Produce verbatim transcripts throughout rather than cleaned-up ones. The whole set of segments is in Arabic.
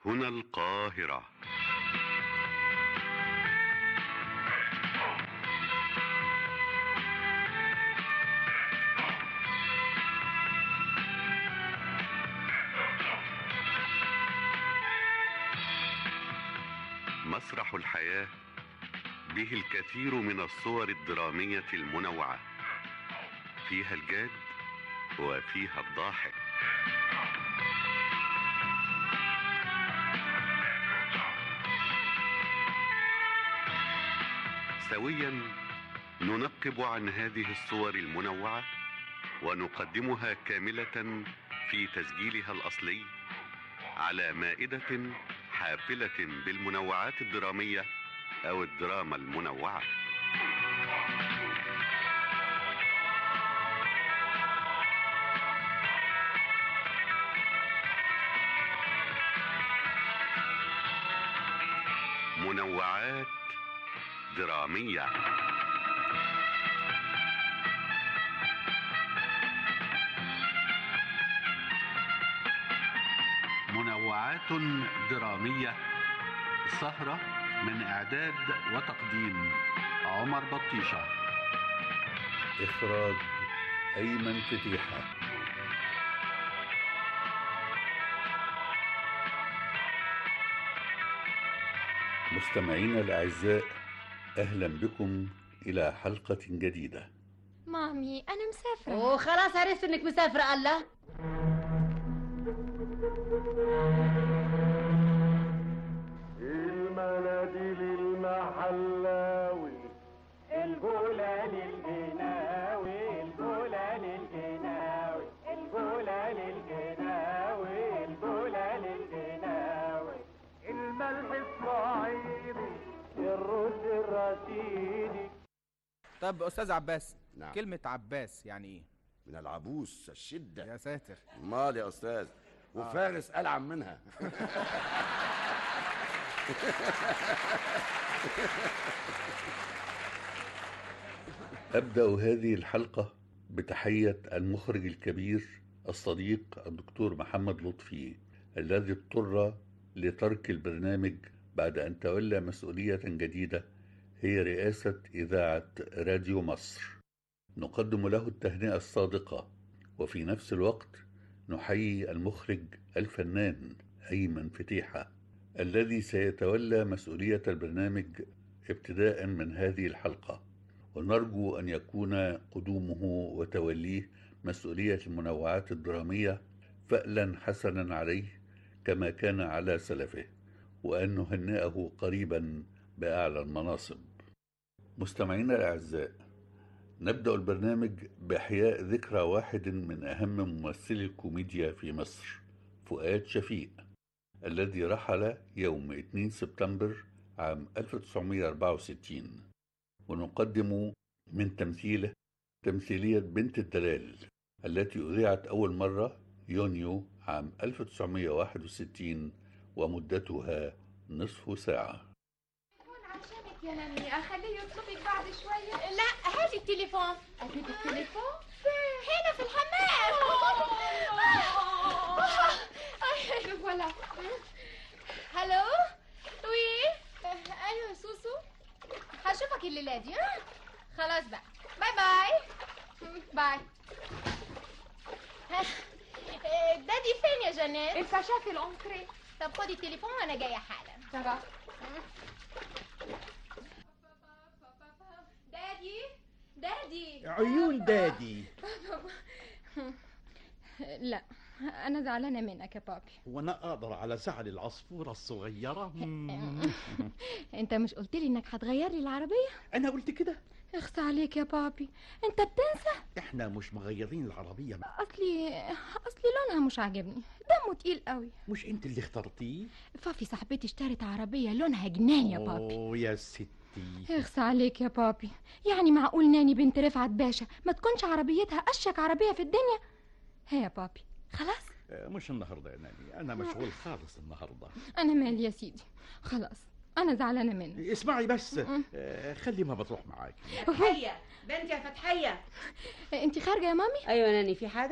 هنا القاهرة. مسرح الحياة به الكثير من الصور الدرامية المنوعة، فيها الجاد وفيها الضاحك. سويا ننقب عن هذه الصور المنوعة ونقدمها كاملة في تسجيلها الأصلي على مائدة حافلة بالمنوعات الدرامية أو الدراما المنوعة. منوعات درامية. منوعات درامية، سهرة من إعداد وتقديم عمر بطيشة، إخراج أيمن فتيحة. مستمعينا الأعزاء، أهلا بكم إلى حلقة جديدة. مامي أنا مسافرة. أوه خلاص عرفت إنك مسافرة. الله، المناديل المحلاوي، الجولة للجناوي، الجولة للجناوي، الجولة للجناوي، الجولة للجناوي، الملح الصعيدي، الرز الرشيدي. طب أستاذ عباس، نعم. كلمة عباس يعني إيه؟ من العبوس الشدة. يا ساتر. مال يا أستاذ، وفارس ألعن منها. أبدأ هذه الحلقة بتحية المخرج الكبير الصديق الدكتور محمد لطفي، الذي اضطر لترك البرنامج بعد أن تولى مسؤولية جديدة هي رئاسة إذاعة راديو مصر. نقدم له التهنئة الصادقة، وفي نفس الوقت نحيي المخرج الفنان أيمن فتيحة الذي سيتولى مسؤولية البرنامج ابتداء من هذه الحلقة، ونرجو أن يكون قدومه وتوليه مسؤولية المنوعات الدرامية فألا حسنا عليه كما كان على سلفه، وأن نهنئه قريبا بأعلى المناصب. مستمعينا الأعزاء، نبدأ البرنامج بإحياء ذكرى واحد من أهم ممثلي الكوميديا في مصر، فؤاد شفيق، الذي رحل يوم اثنين سبتمبر عام ألف وتسعمائة وأربعة وستين، ونقدم من تمثيله تمثيلية بنت الدلال التي أذيعت أول مرة يونيو عام ألف وتسعمائة وواحد وستين ومدتها نصف ساعة. عشانك يا ناني، أخليه يطلبك بعد شوية. لا، هاتي التليفون. أجيب التليفون هنا في الحمام. ولا هلو وي. ايوه سوسو، هشوفك الليله دي. خلاص بقى، باي باي باي. دادي فين يا جنات؟ الفاشا في الأنتريه. طب خدي التليفون وانا جايه حالا. تمام. دادي دادي عيون دادي. لا، أنا زعلانة منك يا بابي. وانا اقدر على زعل العصفورة الصغيرة؟ انت مش قلت لي انك هتغير لي العربية؟ انا قلت كده؟ اخس عليك يا بابي، انت بتنسى. احنا مش مغيرين العربية. اصلي اصلي لونها مش عاجبني، دمه تقيل قوي. مش انت اللي اخترتيه؟ فافي صاحبتي اشترت عربية لونها جنان يا بابي. اوه يا ستي. اخس عليك يا بابي، يعني معقول ناني بنت رفعت باشا ما تكونش عربيتها اشيك عربية في الدنيا؟ هي يا بابي خلاص. مش النهارده يا ناني، انا مشغول خالص النهارده. انا مالي يا سيدي، خلاص انا زعلانه منك. اسمعي بس، آه خلي ما بتروح معاك. فتحية بنتي يا فتحية. انت خارجه يا مامي؟ ايوه ناني، في حاجة؟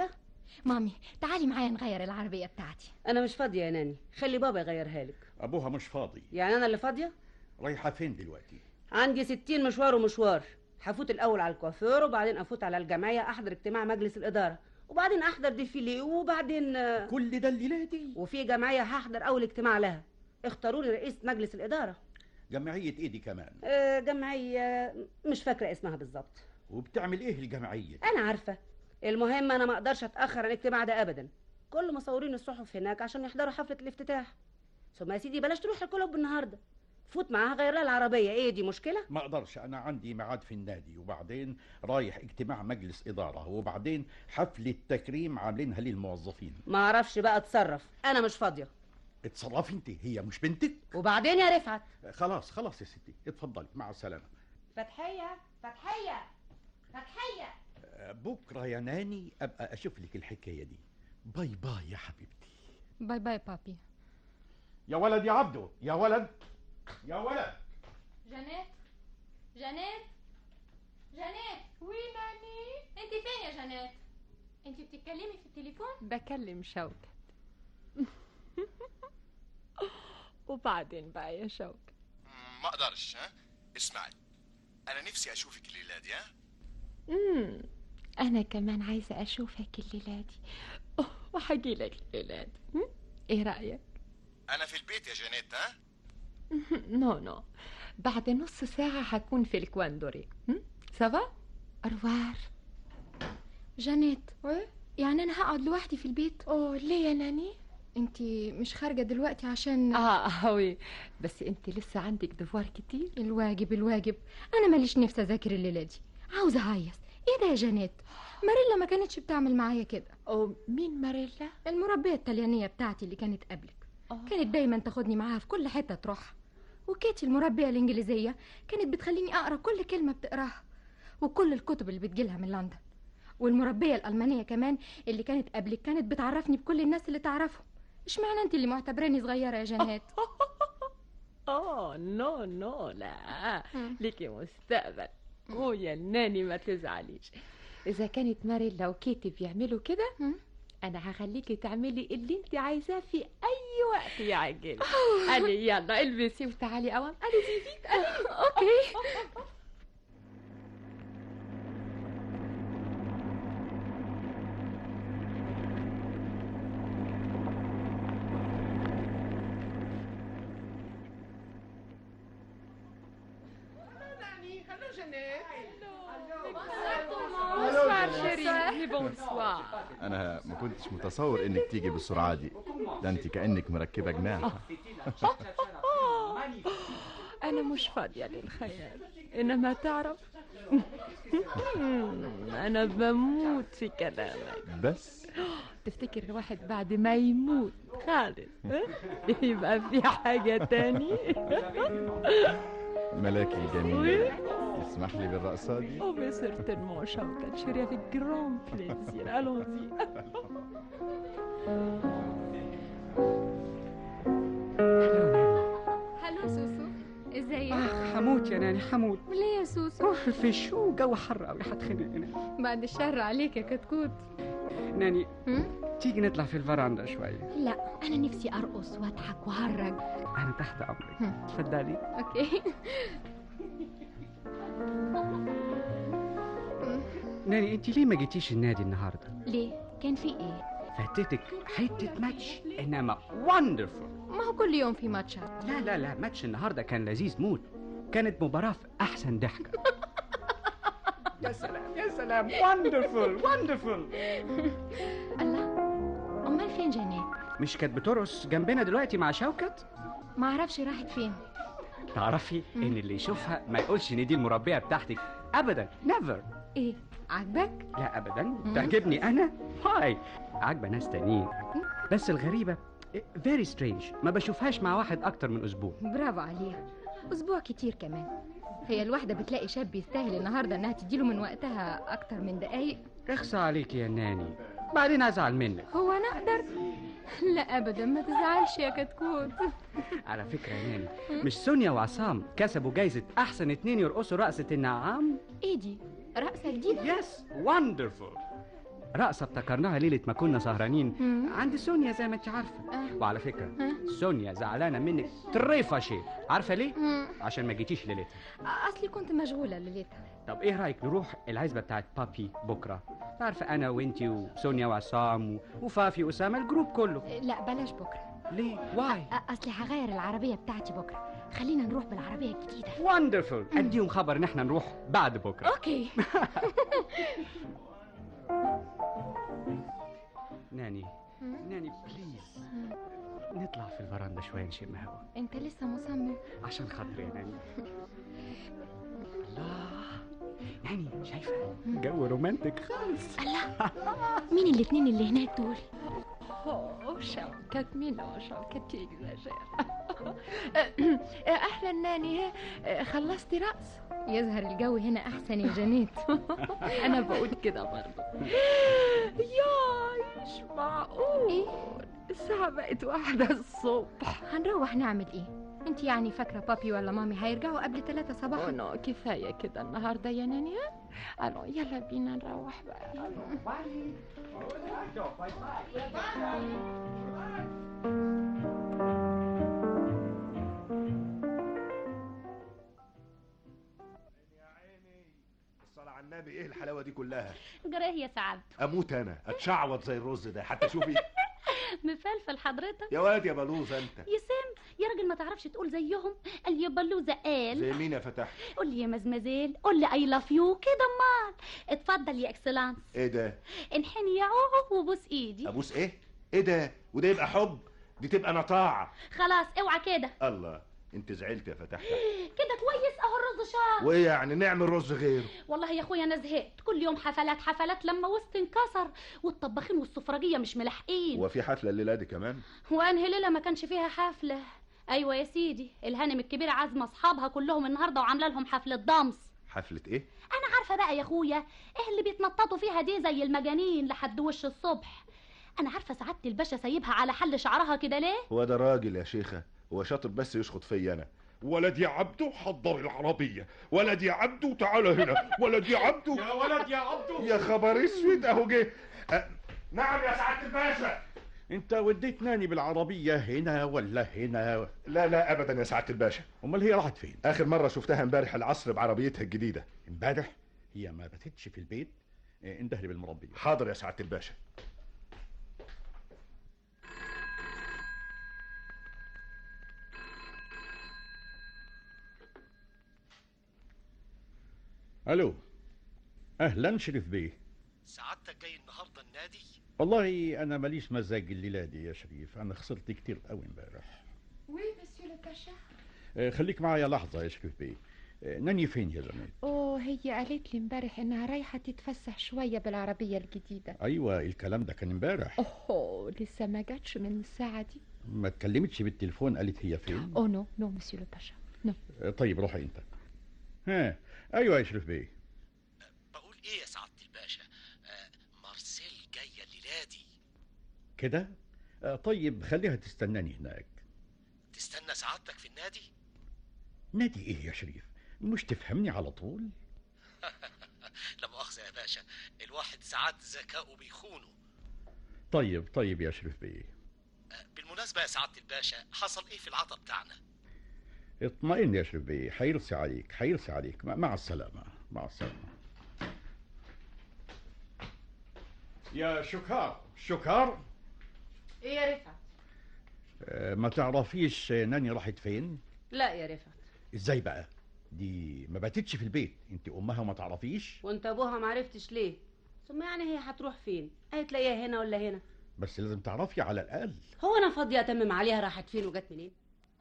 مامي تعالي معايا نغير العربية بتاعتي. انا مش فاضيه يا ناني، خلي بابا يغيرها لك. ابوها مش فاضي. يعني انا اللي فاضيه؟ رايحه فين دلوقتي؟ عندي ستين مشوار ومشوار. هفوت الاول على الكوافير، وبعدين افوت على الجمعيه احضر اجتماع مجلس الاداره، وبعدين احضر ديفيلي، وبعدين كل ده الليله دي؟ وفي جمعيه هحضر اول اجتماع لها، اختاروا لي رئيس مجلس الاداره. جمعيه ايه دي كمان؟ آه جمعيه مش فاكره اسمها بالظبط. وبتعمل ايه الجمعيه؟ انا عارفه. المهم انا ما اقدرش اتاخر عن الاجتماع ده ابدا. كل مصورين الصحف هناك عشان يحضروا حفله الافتتاح. ثم يا سيدي بلاش تروح الكلوب النهارده، فوت معاها غير لها العربيه. ايه دي مشكله؟ ما اقدرش، انا عندي ميعاد في النادي، وبعدين رايح اجتماع مجلس اداره، وبعدين حفله تكريم عاملينها للموظفين. ما اعرفش بقى اتصرف، انا مش فاضيه. اتصرفي انت، هي مش بنتك. وبعدين يا رفعت؟ خلاص خلاص يا ستي، اتفضلي مع السلامه. فتحيه فتحيه فتحيه. بكره يا ناني ابقى اشوف لك الحكايه دي. باي باي يا حبيبتي. باي باي بابي. يا ولد يا عبدو، يا ولد يا ولد. جانيت جانيت جانيت. وي ناني؟ انت فين يا جانيت؟ انت بتتكلمي في التليفون؟ بكلم شوكت. وبعدين بقى يا شوكت؟ ما اقدرش. ها اسمعي، انا نفسي اشوفك الليله دي. ها امم انا كمان عايزه اشوفك الليله دي، وهجي لك الليله دي. ايه رايك؟ انا في البيت يا جانيت. ها نو نو، بعد نص ساعه هكون في الكواندوري. سافا اروار. جانيت يعني انا هقعد لوحدي في البيت؟ اوه ليه يا ناني؟ انتي مش خارجه دلوقتي عشان اه وي، بس انت لسه عندك دفوار كتير. الواجب الواجب انا ماليش نفسي اذاكر الليله دي، عاوزه اهيص. ايه ده يا جانيت؟ ماريلا ما كانتش بتعمل معايا كده. او مين ماريلا؟ المربيه الطليانيه بتاعتي اللي كانت قبلك. أوه. كانت دايما تاخدني معاها في كل حته تروحها. وكيتي المربيه الانجليزيه كانت بتخليني اقرا كل كلمه بتقراها، وكل الكتب اللي بتجيلها من لندن. والمربيه الالمانيه كمان اللي كانت قبلك كانت بتعرفني بكل الناس اللي تعرفهم. اشمعنى انت اللي معتبراني صغيره يا جانيت؟ اه نو نو، لا ليكي مستقبل. اوه يا ناني ما تزعليش، اذا كانت ماريلا وكيتي بيعملوا كده انا هخليكي تعملي اللي انت عايزاه في اي وقت يعجلك. قالي يلا البسي وتعالي قوام. قالي زيزيت. اوكي. أنا ما كنتش متصور إنك تيجي بالسرعة دي، ده أنت كأنك مركبة جناح. أنا مش فاضية للخيال، إنما تعرف أنا بموت في كلامك. بس تفتكر الواحد بعد ما يموت خالص يبقى في حاجة تاني؟ ملاكي الجميل، اسمح لي بالرقصة دي. Oh mais certainement Shaukat, chérie, avec grand plaisir. Allons-y. هلو سوسو، ازيك؟ اخ حموت يا ناني حموت. ليه يا سوسو؟ في الشو جو حر قوي هتخنق هنا. بعد الشر عليك يا كتكوت. ناني تيجي نطلع في الفراندا شوية؟ لا انا نفسي ارقص واضحك وهرج. انا تحت امرك، اتفضلي. اوكي. ناني انت ليه ما جيتيش النادي النهارده؟ ليه؟ كان في ايه؟ فاتتك حته ماتش انما وندرفول. ما هو كل يوم في ماتشات. لا لا لا، ماتش النهارده كان لذيذ موت، كانت مباراه في احسن ضحكه. يا سلام يا سلام، وندرفول وندرفول. الله، امال فين جانيت؟ مش كانت بترقص جنبنا دلوقتي مع شوكت؟ ما اعرفش راحت فين. تعرفي ان اللي يشوفها ما يقولش ان دي المربيه بتاعتك ابدا، نيفر. ايه عاجبك؟ لا ابدا، تعجبني انا. هاي عاجبه ناس تانيين، بس الغريبه فيري سترينج ما بشوفهاش مع واحد اكتر من اسبوع. برافو عليها، اسبوع كتير كمان. هي الواحدة بتلاقي شاب يستاهل النهارده انها تديله من وقتها اكتر من دقايق؟ اخصى عليك يا ناني، بعدين ازعل منك. هو انا اقدر؟ لا ابدا، ما تزعلش يا كتكوت. على فكره يا ناني، مش سونيا وعصام كسبوا جايزه احسن اتنين يرقصوا رقصه النعام؟ ايه دي؟ رقصه جديده؟ يس وندرفول. رقصة افتكرناها ليلة ما كنا سهرانين عند سونيا زي ما انت عارفة. آه. وعلى فكرة آه. سونيا زعلانة منك طريفة شيء، عارفة ليه؟ مم. عشان ما جيتيش ليلتها. اصلي كنت مشغوله ليلتها. طب ايه رايك نروح العزبة بتاعت بابي بكرة؟ عارفة انا وانتي وسونيا وعصام و- وفافي واسامة الجروب كله. لا بلاش بكره. ليه؟ واي؟ اصلي هغير العربيه بتاعتي بكره، خلينا نروح بالعربيه الجديده. وندرفول. اديهم خبر ان احنا نروح بعد بكرة. اوكي. ناني ناني بليز نطلع في الفرندا شوية نشم هوا. انت لسه مصمم؟ عشان خاطري يا ناني. الله ناني شايفة جو رومانتك خالص. الله مين الاتنين اللي هناك دول؟ اوه شوكة منو شوكة تيجزاجير. اهلا ناني، خلصتي رقص؟ يظهر الجو هنا احسن يا جنات. انا بقول كده برضه. يايش معقول ايه الساعة بقت واحدة الصبح. هنروح نعمل ايه؟ انت يعني فاكره بابي ولا مامي هيرجعوا قبل ثلاثة صباحا؟ نو كفاية كده النهاردة يا ناني. الو يلا بينا نروح بقى. الصلاة على النبي، ايه الحلاوة دي كلها؟ جراه يا سعد. اموت انا اتشعوط زي الرز ده حتى. شوفي مفلفل حضرتك يا واد يا بلوزة انت. يا سام يا راجل ما تعرفش تقول زيهم. قال يا بلوزه قال. زي مين يا فتح؟ قول لي يا مزمزيل، قول لي اي لاف يو كده. امال اتفضل يا اكسلانس. ايه ده؟ انحني يا عوعو وبوس ايدي. ابوس ايه؟ ايه ده؟ وده يبقى حب؟ دي تبقى نطاعة. خلاص اوعى كده. الله انت زعلت يا فتح. كده كويس اهو الرز شار. وايه يعني نعمل رز غيره؟ والله يا اخويا انا زهقت، كل يوم حفلات حفلات لما وسط انكسر والطباخين والسفرجيه مش ملاحقين. هو في حفلة الليلة دي كمان؟ وانهي ليله ما كانش فيها حفله؟ ايوه يا سيدي، الهانم الكبيره عازمه اصحابها كلهم النهارده وعامله لهم حفله ضمس. حفلة ايه؟ انا عارفه بقى يا اخويا ايه اللي بيتنططوا فيها دي زي المجانين لحد وش الصبح. انا عارفه سعاده الباشا سايبها على حل شعرها كده ليه؟ هو ده راجل يا شيخة، هو شاطر بس يشخط فيا انا. ولد يا عبدو حضر العربية، ولد يا عبدو تعال هنا، ولد يا عبدو يا ولد يا عبدو. يا خبر اسود اهو جه. أه نعم يا سعادة الباشا. انت وديت ناني بالعربية هنا ولا هنا؟ لا لا ابدا يا سعادة الباشا. امال هي راحت فين؟ اخر مرة شفتها امبارح العصر بعربيتها الجديدة. امبارح؟ هي ما باتتش في البيت؟ اه، اندهلي بالمربية. حاضر يا سعادة الباشا. الو اهلا شريف بيه. سعادتك جاي النهارده النادي؟ والله انا ماليش مزاج الليله دي يا شريف، انا خسرت كتير قوي امبارح. وي مسيو لو باشا. اه، خليك معايا لحظه يا شريف بيه. اه، ناني فين يا جماعه؟ اوه هي قالت لي امبارح انها رايحه تتفسح شويه بالعربيه الجديده. ايوه الكلام ده كان امبارح. اوه لسه ما جاتش من الساعه دي. ما اتكلمتش بالتليفون قالت هي فين؟ اوه نو نو مسيو لو باشا نو. اه، طيب روحي انت. ها ايوه يا شريف بيه. بقول ايه يا سعادة الباشا، آه مارسيل جاية الليلة دي. كده؟ اه، طيب خليها تستناني هناك. تستنى سعادتك في النادي؟ نادي ايه يا شريف؟ مش تفهمني على طول؟ لا مؤاخذة يا باشا، الواحد ساعات ذكاؤه بيخونه. طيب طيب يا شريف بيه. آه بالمناسبة يا سعادة الباشا، حصل ايه في العطا بتاعنا؟ اطمئن يا شريف بيه، حيرسي عليك حيرسي عليك. مع السلامة مع السلامة. يا شكار شكار. ايه يا رفعت؟ اه، ما تعرفيش ناني راحت فين؟ لا يا رفعت. ازاي بقى؟ دي ما باتتش في البيت، انت امها وما تعرفيش؟ وانت ابوها ما عرفتش ليه؟ ثم يعني هي هتروح فين؟ هتلاقيها هنا ولا هنا؟ بس لازم تعرفي على الاقل. هو انا فاضيه اتمم عليها راحت فين وجت منين؟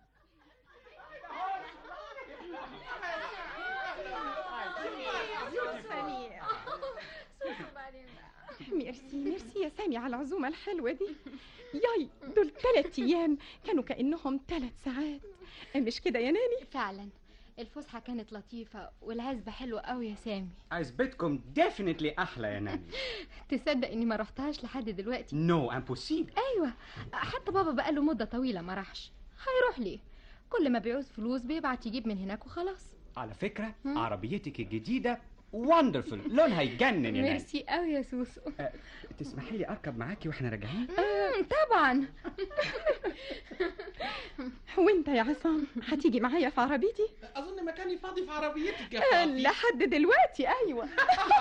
ميرسي ميرسي يا سامي على العزومة الحلوة دي. ياي دول ثلاث أيام كانوا كأنهم ثلاث ساعات، مش كده يا ناني؟ فعلا الفسحة كانت لطيفة والعزبة حلوة قوي يا سامي. عزبتكم ديفينتلي احلى يا ناني. تصدق اني ما رحتهاش لحد دلوقتي؟ نو امبوسيبل. ايوه حتى بابا بقاله مدة طويلة ما راحش، هيروح ليه؟ كل ما بيعوز فلوس بيبعت يجيب من هناك وخلاص. على فكرة عربيتك الجديدة وندرفul، لونها يجنن يا ناني. ميرسي قوي يا سوسو. أه، تسمحي لي اركب معاكي واحنا راجعين؟ مم، طبعا. وانت يا عصام هتيجي معايا في عربيتي؟ اظن مكاني فاضي في عربيتك يا آه، فاضي. لحد دلوقتي ايوه.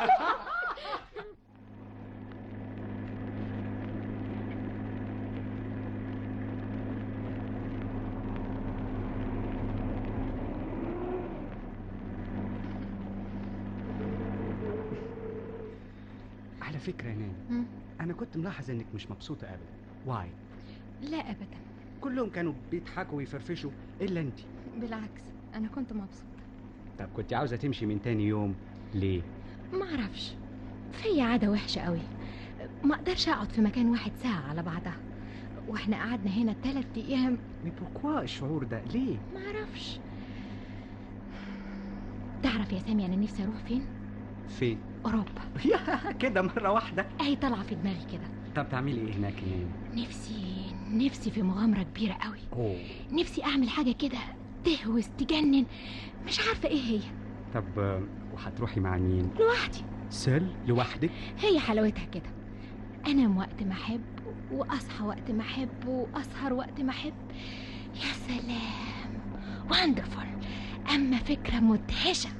على فكره يا ناني، مم. انا كنت ملاحظ انك مش مبسوطه ابدا. واي؟ لا ابدا، كلهم كانوا بيضحكوا ويفرفشوا الا انت. بالعكس انا كنت مبسوطه. طب كنت عاوزه تمشي من تاني يوم ليه؟ ما اعرفش، في عاده وحشه قوي، ما اقدرش اقعد في مكان واحد ساعه على بعضها، واحنا قعدنا هنا ثلاث ايام. بوركوا الشعور ده ليه؟ ما اعرفش. تعرف يا سامي انا نفسي اروح فين؟ فين؟ اوروبا. يا كده مره واحده؟ اهي طالعه في دماغي كده. طب تعملي ايه هناك يا ناني؟ نفسي نفسي في مغامره كبيره قوي. اوه، نفسي اعمل حاجه كده تهوس تجنن، مش عارفه ايه هي. طب آه، وهتروحي مع مين؟ لوحدي. سل لوحدك؟ هي حلاوتها كده، انام وقت ما احب واصحى وقت ما احب واسهر وقت ما احب. يا سلام، وندرفول. اما فكره مدهشه.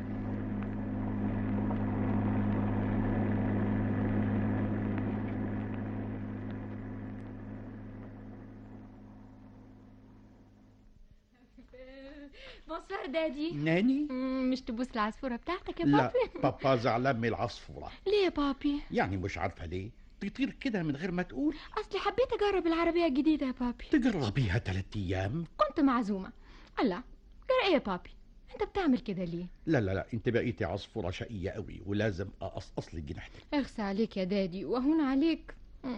بونسوار دادي. ناني؟ مم، مش تبوس العصفورة بتاعتك يا لا، بابي؟ بابا زعلان من العصفورة. ليه يا بابي؟ يعني مش عارفة ليه تطير كده من غير ما تقول. أصلي حبيت أجرب العربية الجديدة يا بابي. تجربيها ثلاث أيام؟ كنت معزومة. الله، جرى إيه يا بابي؟ أنت بتعمل كده ليه؟ لا لا لا، أنت بقيتي عصفورة شقية قوي ولازم أقصقص لك جناحتك. اغسى عليك يا دادي وهون عليك.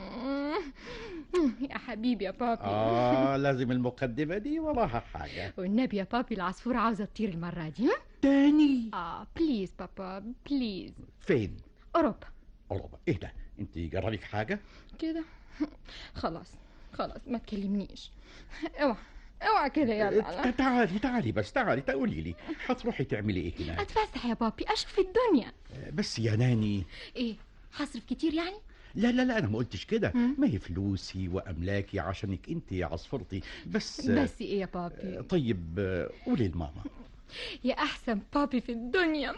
يا حبيبي يا بابي. آه لازم المقدمة دي وراها حاجة. والنبي يا بابي العصفورة عاوزة تطير المرة دي. تاني؟ آه بليز بابا بليز. فين؟ أوروبا. أوروبا؟ إيه ده؟ أنت جرالك حاجة؟ كده خلاص خلاص ما تكلمنيش. اوعى اوعى كده يلا. تعالي تعالي بس تعالي تقولي لي هتروحي تعملي إيه هنا؟ اتفسح يا بابي، أشوف الدنيا. بس يا ناني. إيه، هصرف كتير يعني؟ لا لا لا، انا ما قلتش كده، ما هي فلوسي واملاكي عشانك انت يا عصفورتي. بس بس ايه يا بابي؟ طيب قولي لماما. يا احسن بابي في الدنيا.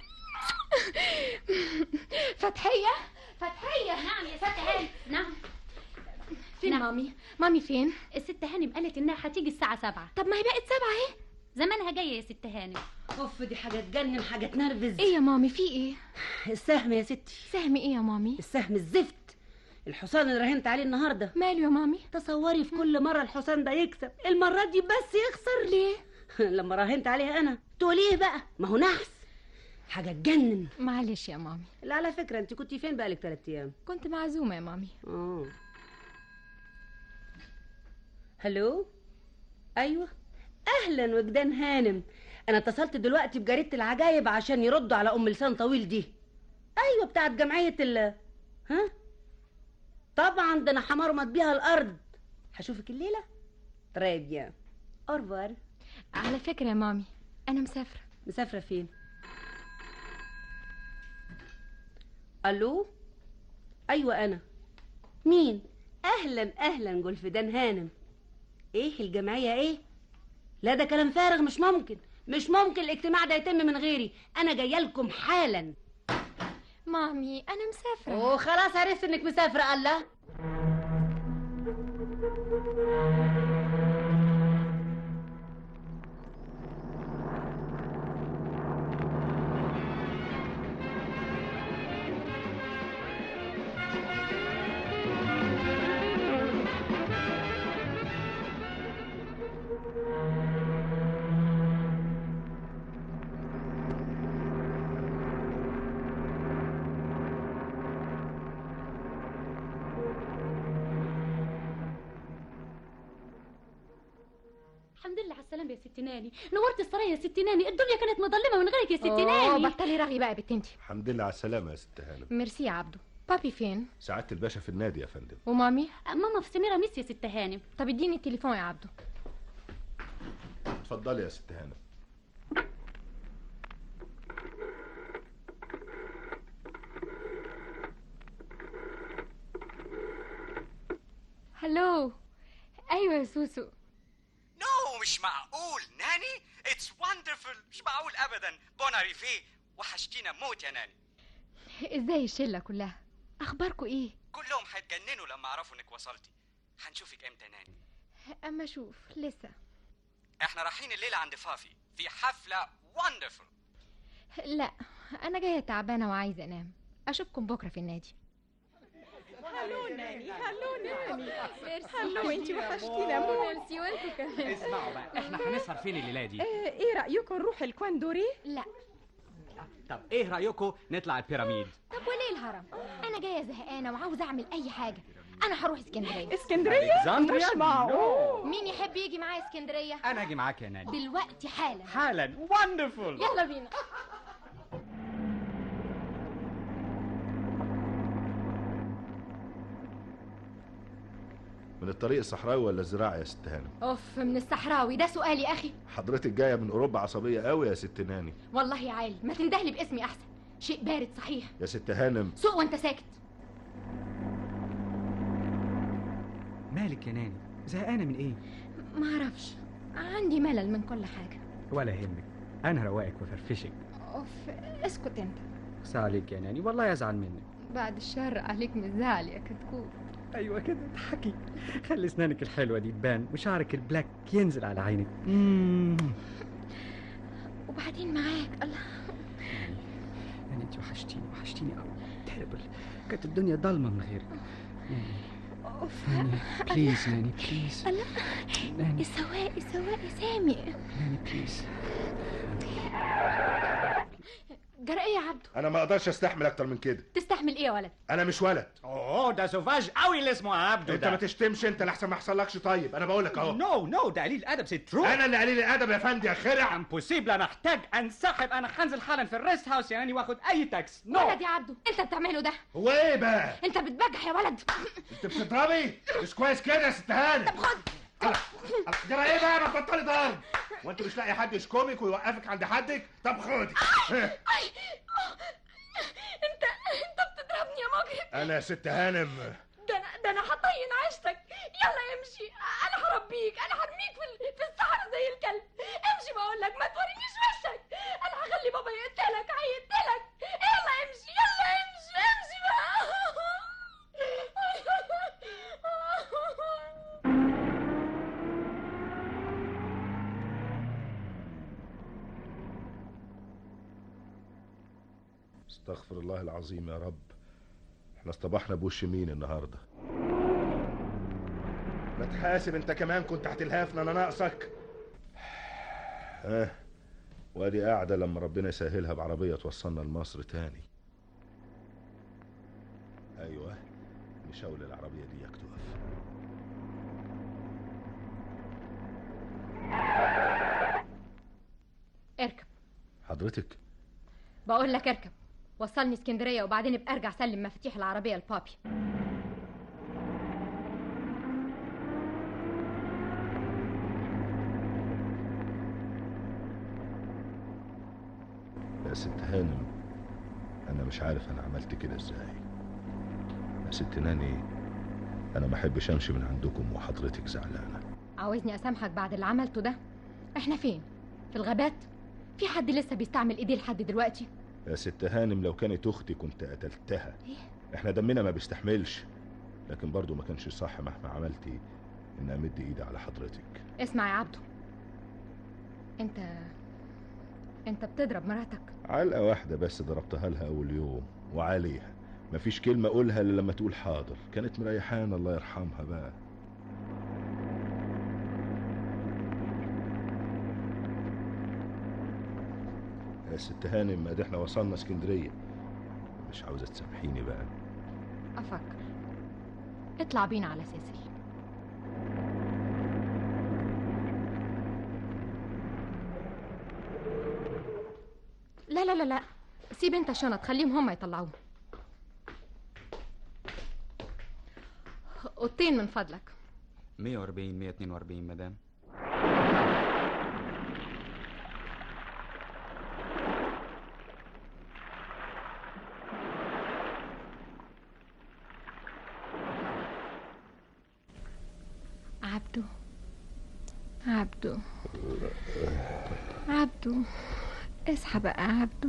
فتحية فتحية. نعم يا ست هانم. نعم. فين نعم. مامي؟ مامي فين؟ الست هانم قالت انها هتيجي الساعة سبعة. طب ما هي بقت سبعة اهي. زمانها جاية يا ست هانم. اوف، دي حاجة تجنن، حاجة تنرفز. ايه يا مامي في ايه؟ السهم يا ستي. سهم ايه يا مامي؟ السهم الزفت، الحصان اللي راهنت عليه النهارده. ماله يا مامي؟ تصوري في كل مرة الحصان ده يكسب، المرة دي بس يخسر. ليه؟ لما راهنت عليها انا. تقولي ايه بقى؟ ما هو نحس، حاجة تجنن. معلش يا مامي. لا على فكرة انت كنتي فين بقالك ثلاث ايام؟ كنت معزومة يا مامي. اه. هلو. ايوه اهلا وجدان هانم، انا اتصلت دلوقتي بجريدة العجايب عشان يردوا على ام لسان طويل دي. ايوه بتاعت جمعية ال ها طبعا، ده انا حمرمط بيها الارض. هشوفك الليلة. طيب يا اورفوار. على فكرة يا مامي انا مسافرة. مسافرة فين؟ الو. ايوه انا. مين؟ اهلا اهلا جولفدان هانم. ايه الجمعية ايه؟ لا ده كلام فارغ، مش ممكن مش ممكن الاجتماع ده يتم من غيري، انا جايه لكم حالا. مامي انا مسافرة. اوه خلاص عرفت انك مسافرة. الله. الحمد لله على السلامة يا ست ناني. نورت السرايا يا ست ناني، الدنيا كانت مظلمة من غيرك يا ست ناني. بطلي رغي بقى يا بنت انتي. الحمد لله على السلامة يا ست هانم. ميرسي يا عبدو. بابي فين؟ سعادة الباشا في النادي يا فندم. ومامي؟ ماما في سميرة ميس يا ست هانم. طب اديني التليفون يا عبدو. اتفضلي يا ست هانم. ايوه يا سوسو. نو no, مش معقول ناني. اتس وندرفul. مش معقول ابدا. بوناريفي. وحشتينا موت يا ناني. ازاي الشله كلها؟ اخباركم ايه؟ كلهم هيتجننوا لما عرفوا انك وصلتي. هنشوفك امتى ناني؟ اما اشوف لسه. احنا رايحين الليله عند فافي في حفله وندرفul. لا انا جايه تعبانه وعايزه انام. اشوفكم بكره في النادي. هلو ناني. هلو ناني. هلو انتي وحشتينا موت. ميرسي وانتوا كمان. اسمعوا بقى، احنا هنسهر فين الليله دي؟ ايه رايكم نروح الكواندوري؟ لا. طب ايه رايكم نطلع البيراميد؟ طب وليه الهرم؟ انا جايه زهقانه وعاوزه اعمل اي حاجه. انا هروح اسكندريه. اسكندريه؟ مش معقول. مين يحب يجي معايا اسكندريه؟ انا اجي معاك يا ناني دلوقتي حالا. حالا. وندرفul. يلا بينا. من الطريق الصحراوي ولا الزراعي يا ست هانم؟ اوف، من الصحراوي. ده سؤال يا اخي؟ حضرتك جايه من اوروبا عصبيه قوي يا ست ناني. والله يا عالي ما تندهلي باسمي احسن. شيء بارد صحيح. يا ست هانم سوق وانت ساكت. مالك يا ناني؟ زهقانه من ايه؟ ما اعرفش، عندي ملل من كل حاجه. ولا يهمك، انا رواقك وفرفشك. اوف، اسكت انت. اخصى عليك يا ناني، والله يزعل منك. بعد الشر عليك من زعل يا كتكوت. ايوه كده اضحكي. خلي اسنانك الحلوه دي تبان وشعرك البلاك ينزل على عينك. وبعدين معاك. الله يعني انت وحشتيني وحشتيني قوي. تيربل. كانت الدنيا ضلمه من غيرك. يعني اوف ناني بليز ناني بليز. الله ناني السواق السواق يا سامي. ناني بليز. جرى ايه يا عبدو؟ انا ما اقدرش استحمل اكتر من كده. تستحمل ايه يا ولد؟ انا مش ولد. اوه ده سوفاج قوي اللي اسمه عبدو. انت ما تشتمش انت لحسن ما يحصلكش. طيب انا بقول لك اهو. نو نو ده قليل ادب. سي ترو. انا اللي قليل الادب يا فندي يا خرع. امبوسيبل. انا احتاج انسحب. انا هنزل حالا في الريست هاوس يعني واخد اي تاكس. نو ولد يا عبدو انت بتعمله ده. هو ايه بقى؟ انت بتبجح يا ولد. انت بتضربي؟ مش كويس كده يا ست هانم. طب خد. جرى ايه بقى؟ ما تبطلي ضرب. وانت مش لاقي حد يشكمك ويوقفك عند حدك؟ طب خدي. انت انت بتضربني يا مجرم. انا يا ست هانم ده انا ده انا هطين عيشتك. يلا امشي. انا هربيك. انا هرميك في في الصحراء زي الكلب. امشي بقول لك. ما تورينيش وشك. انا هخلي بابا يقتلك. هيقتلك. يلا امشي. يلا امشي. امشي بقى. استغفر الله العظيم يا رب. احنا اصطبحنا بوش مين النهارده؟ ما تحاسب انت كمان. كنت هتلهفنا انا ناقصك. اه وادي قاعده لما ربنا يسهلها بعربيه توصلنا لمصر تاني. ايوه نشاول العربيه دي تقف. اركب. حضرتك بقول لك اركب. وصلني اسكندريه وبعدين ابقى ارجع سلم مفاتيح العربيه لبابي. يا ست هانم انا مش عارف انا عملت كده ازاي. يا ست ناني انا ما احبش امشي من عندكم وحضرتك زعلانه. عاوزني اسامحك بعد اللي عملته ده؟ احنا فين؟ في الغابات؟ في حد لسه بيستعمل ايديه لحد دلوقتي؟ يا ست هانم لو كانت اختي كنت قتلتها. إيه؟ احنا دمنا ما بيستحملش. لكن برضو ما كانش صح مهما عملتي ان امد ايدي على حضرتك. اسمع يا عبدو، انت انت بتضرب مراتك. علقه واحده بس ضربتها لها اول يوم وعليها. مفيش كلمه اقولها الا لما تقول حاضر. كانت مريحانا الله يرحمها بقى. يا ست هانم ادي احنا وصلنا اسكندريه. مش عاوزه تسامحيني بقى؟ افكر. اطلع بينا على سيسل. لا لا لا لا سيب انت الشنط. خليهم هم يطلعوه. اوضتين من فضلك. مية وأربعين مية واتنين وأربعين مدام. عبدو عبدو عبدو اصحى بقى عبدو.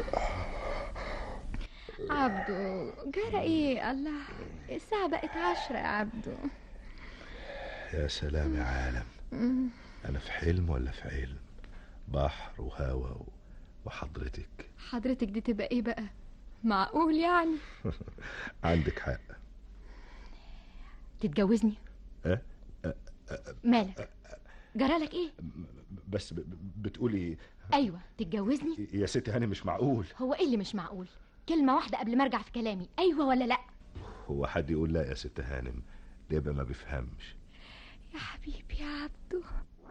عبدو جرى ايه؟ الله الساعة بقت عشرة يا عبدو. يا سلام يا عالم، انا في حلم ولا في علم؟ بحر وهوا وحضرتك. حضرتك دي تبقى ايه بقى؟ معقول يعني؟ عندك حق. تتجوزني؟ أه؟ أه أه مالك؟ جرالك ايه؟ بس بتقولي ايوه تتجوزني؟ يا ستي هاني مش معقول. هو ايه اللي مش معقول؟ كلمة واحدة قبل ما ارجع في كلامي، ايوه ولا لا؟ هو حد يقول لا يا ست هانم؟ ده يبقى ما بيفهمش. يا حبيبي يا عبدو.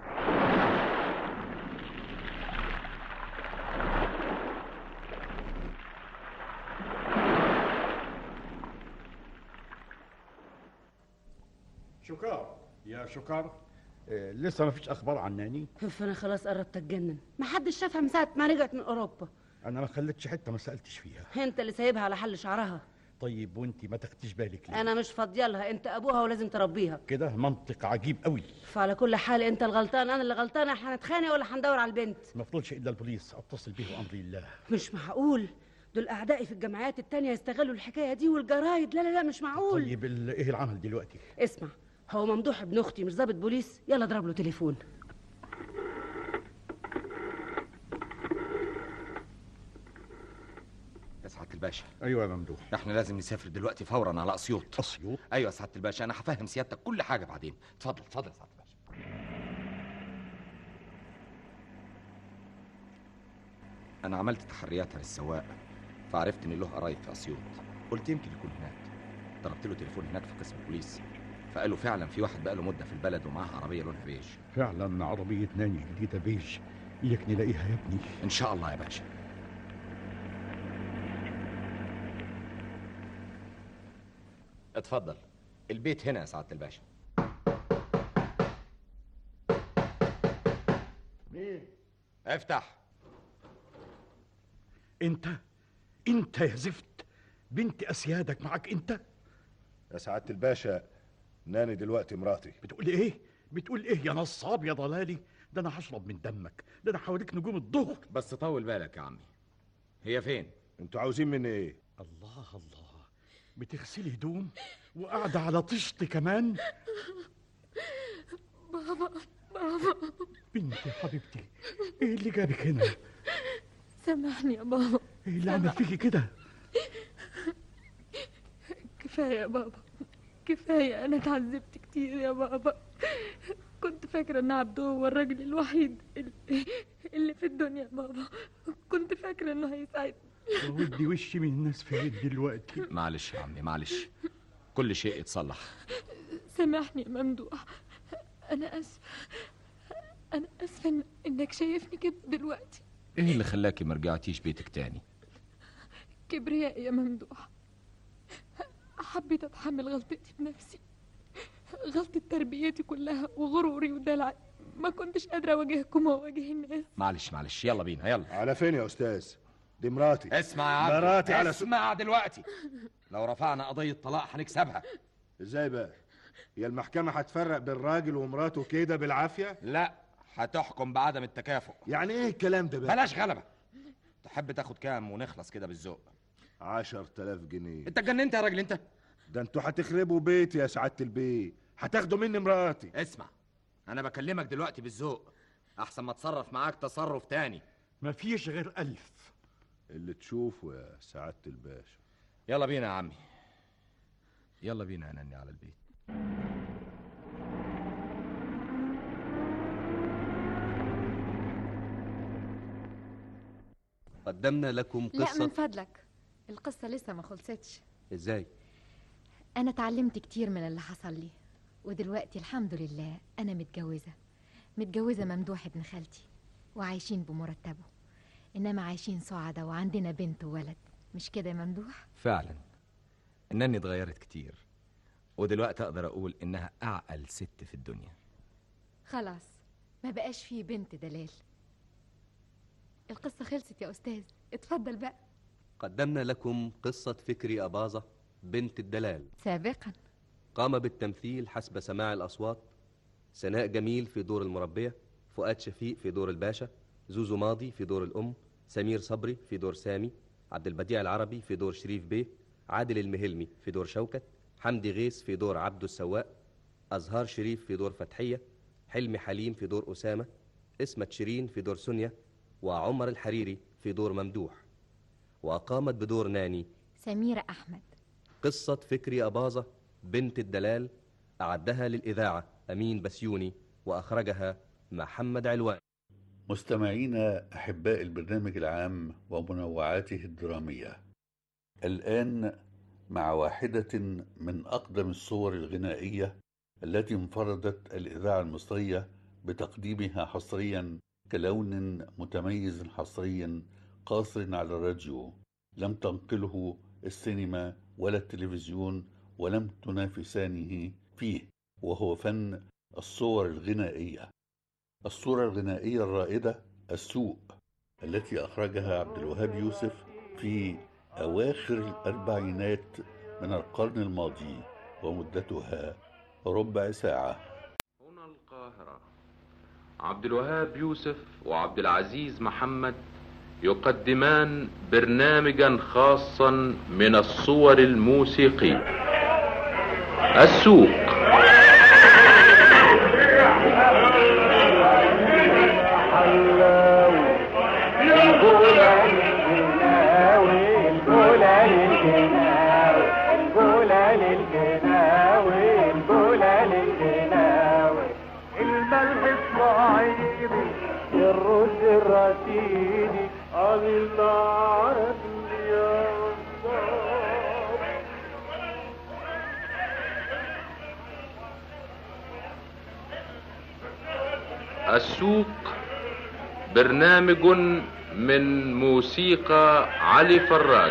شكار يا شكار، إيه لسه ما فيش اخبار عن ناني؟ انا خلاص قربت اتجنن، ما حدش شافها من ساعه ما رجعت من اوروبا. انا ما خليتش حته ما سالتش فيها. انت اللي سايبها على حل شعرها. طيب وانت ما تاخديش بالك ليه؟ انا مش فاضيه لها، انت ابوها ولازم تربيها. كده منطق عجيب قوي. فعلى كل حال انت الغلطان انا اللي غلطانه، احنا هنتخانق ولا هندور على البنت؟ ما فضلش الا البوليس، اتصل بيه وامري الله. مش معقول، دول اعدائي في الجمعيات التانية يستغلوا الحكايه دي والجرايد. لا لا لا مش معقول. طيب ايه العمل دلوقتي؟ اسمع، هو ممدوح ابن اختي مش ضابط بوليس، يلا اضرب له تليفون. يا سعاده الباشا. ايوه يا ممدوح. احنا لازم نسافر دلوقتي فورا على اسيوط. اسيوط؟ ايوه يا سعاده الباشا، انا هفهم سيادتك كل حاجه بعدين. اتفضل اتفضل يا سعاده الباشا. انا عملت تحريات عن السواق، فعرفت ان له قرايب في اسيوط، قلت يمكن يكون هناك. ضربت له تليفون هناك في قسم البوليس، فقالوا فعلا في واحد بقاله مده في البلد ومعاه عربيه لونها بيج. فعلا عربيه ناني جديده بيج، اياك نلاقيها يا ابني. ان شاء الله يا باشا. اتفضل، البيت هنا يا سعاده الباشا. مين؟ افتح. انت انت يا زفت، بنت اسيادك معاك انت؟ يا سعاده الباشا، ناني دلوقتي مراتي. بتقول ايه؟ بتقول ايه يا نصاب يا ضلالي؟ ده انا هشرب من دمك، ده انا حواليك نجوم الظهر. بس طول بالك يا عمي، هي فين؟ انتوا عاوزين مني ايه؟ الله الله، بتغسلي هدوم وقاعده على طشت كمان؟ بابا بابا بنتي حبيبتي، ايه اللي جابك هنا؟ سامحني يا بابا. ايه اللي عمل فيكي كده؟ كفايه يا بابا كفايه، انا اتعذبت كتير يا بابا. كنت فاكره ان عبده هو الراجل الوحيد اللي, اللي في الدنيا يا بابا. كنت فاكره انه هيساعدني. ودي وشي من الناس فين دلوقتي؟ معلش يا عمي معلش، كل شيء يتصلح. سامحني يا ممدوح، انا اسفه انا اسفه إن... انك شايفني كده دلوقتي. ايه اللي خلاكي ما رجعتيش بيتك تاني؟ كبرياء يا ممدوح، حبيت اتحمل غلطتي بنفسي، غلطة تربيتي كلها وغروري ودلعي. ما كنتش قادرة اواجهكم واواجه الناس. معلش معلش، يلا بينا يلا. على فين يا استاذ؟ دي مراتي. اسمع يا عبد، مراتي على اسمع دلوقتي. لو رفعنا قضية طلاق هنكسبها. ازاي بقى؟ هي المحكمة هتفرق بين راجل ومراته كده بالعافية؟ لا، هتحكم بعدم التكافؤ. يعني ايه الكلام ده بقى؟ بلاش غلبة. تحب تاخد كام ونخلص كده بالذوق؟ عشر تلاف جنيه. انت اتجننت يا راجل انت؟ ده انتوا هتخربوا بيتي يا سعادة البيه، هتاخدوا مني مراتي. اسمع، انا بكلمك دلوقتي بالذوق، احسن ما اتصرف معاك تصرف تاني. مفيش غير ألف. اللي تشوفه يا سعادة الباشا. يلا بينا يا عمي، يلا بينا يا ناني على البيت. قدمنا لكم قصة. لا من فضلك، القصة لسه ما خلصتش. ازاي؟ أنا اتعلمت كتير من اللي حصل لي، ودلوقتي الحمد لله أنا متجوزة متجوزة ممدوح ابن خالتي، وعايشين بمرتبه، إنما عايشين سعداء وعندنا بنت وولد. مش كده يا ممدوح؟ فعلا ناني اتغيرت كتير، ودلوقتي أقدر أقول إنها أعقل ست في الدنيا. خلاص ما بقاش فيه بنت دلال. القصة خلصت يا أستاذ، اتفضل بقى. قدمنا لكم قصة فكري أباظة بنت الدلال. سابقا قام بالتمثيل حسب سماع الأصوات سناء جميل في دور المربية، فؤاد شفيق في دور الباشا، زوزو ماضي في دور الأم، سمير صبري في دور سامي، عبد البديع العربي في دور شريف بيه، عادل المهلمي في دور شوكت، حمدي غيث في دور عبده السواق، أزهار شريف في دور فتحية، حلمي حليم في دور أسامة، اسمت شيرين في دور سونيا، وعمر الحريري في دور ممدوح. وقامت بدور ناني سميرة أحمد. قصة فكري أباظة بنت الدلال، أعدها للإذاعة أمين بسيوني، وأخرجها محمد علوان. مستمعينا أحباء البرنامج العام ومنوعاته الدرامية، الآن مع واحدة من أقدم الصور الغنائية التي انفردت الإذاعة المصرية بتقديمها حصريا كلون متميز حصريا قاصر على الراديو، لم تنقله السينما ولا التلفزيون ولم تنافسانه فيه، وهو فن الصور الغنائية. الصورة الغنائية الرائدة السوق، التي أخرجها عبد الوهاب يوسف في أواخر الأربعينات من القرن الماضي، ومدتها ربع ساعة. هنا القاهرة، عبد الوهاب يوسف وعبد العزيز محمد يقدمان برنامجا خاصا من الصور الموسيقية. السوق. الرز الرشيدي الله يا السوق برنامج من موسيقى علي فراج.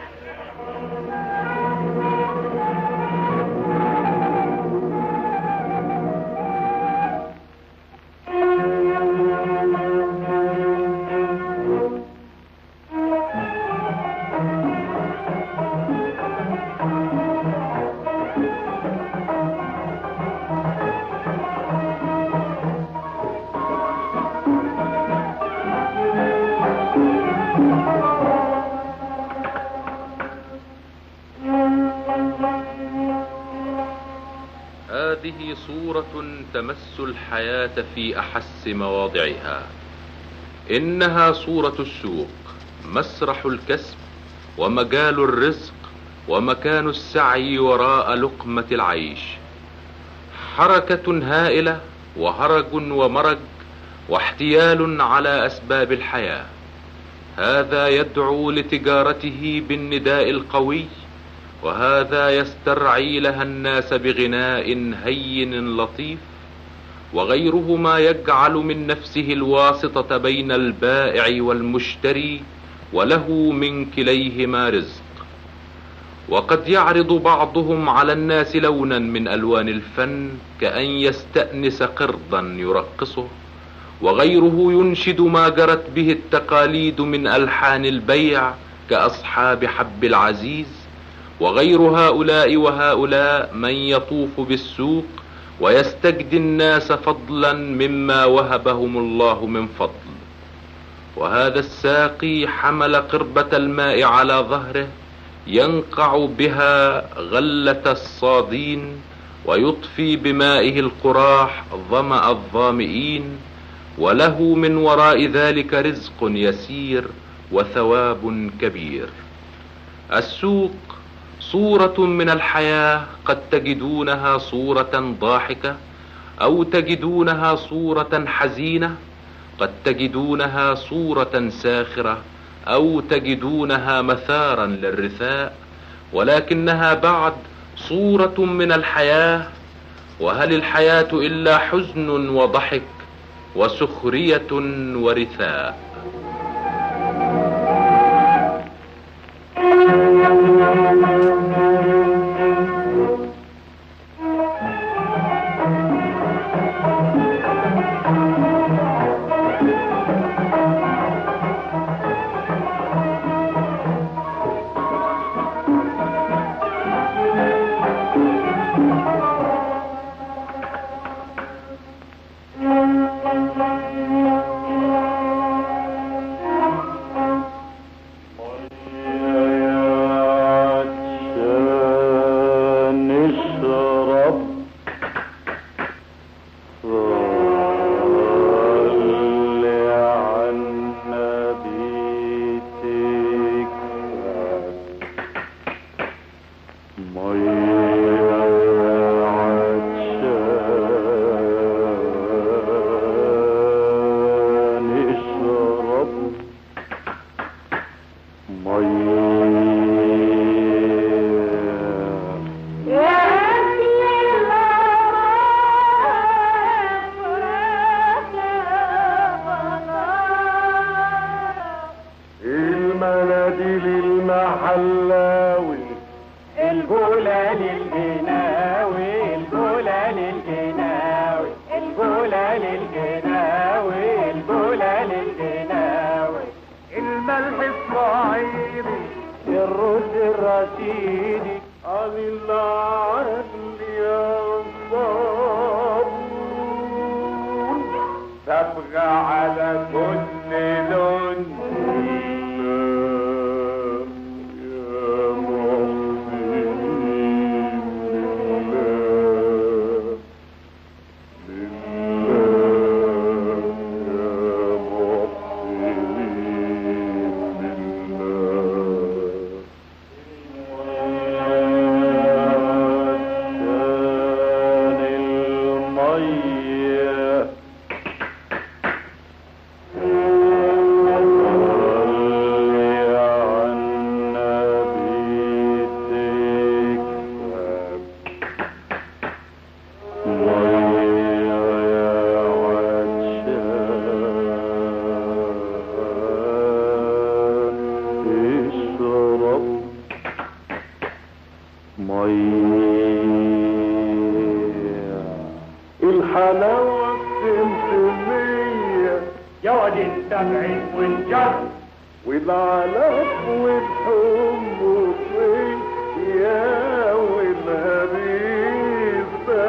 هذه صورة تمس الحياة في أحس مواضعها. إنها صورة السوق، مسرح الكسب ومجال الرزق ومكان السعي وراء لقمة العيش. حركة هائلة وهرج ومرج واحتيال على أسباب الحياة. هذا يدعو لتجارته بالنداء القوي، وهذا يسترعي لها الناس بغناء هين لطيف، وغيرهما يجعل من نفسه الواسطة بين البائع والمشتري، وله من كليهما رزق. وقد يعرض بعضهم على الناس لونا من ألوان الفن كأن يستأنس قرضا يرقصه، وغيره ينشد ما جرت به التقاليد من ألحان البيع كأصحاب حب العزيز. وغير هؤلاء وهؤلاء من يطوف بالسوق ويستجدي الناس فضلا مما وهبهم الله من فضل. وهذا الساقي حمل قربة الماء على ظهره ينقع بها غلة الصادين، ويطفي بمائه القراح ظمأ الظامئين، وله من وراء ذلك رزق يسير وثواب كبير. السوق صورة من الحياة، قد تجدونها صورة ضاحكة أو تجدونها صورة حزينة، قد تجدونها صورة ساخرة أو تجدونها مثارا للرثاء، ولكنها بعد صورة من الحياة. وهل الحياة إلا حزن وضحك وسخرية ورثاء؟ نادي للمحلاوي الجولة للجناوي الجولة للجناوي الجولة للجناوي الجولة للجناوي الملح الصعيدي الرز الرشيدي عن العدل يا صابون تبغى على كل لون الحلاوة السمسمية يا واد السبع والجر والعلف والحمصية والهريسة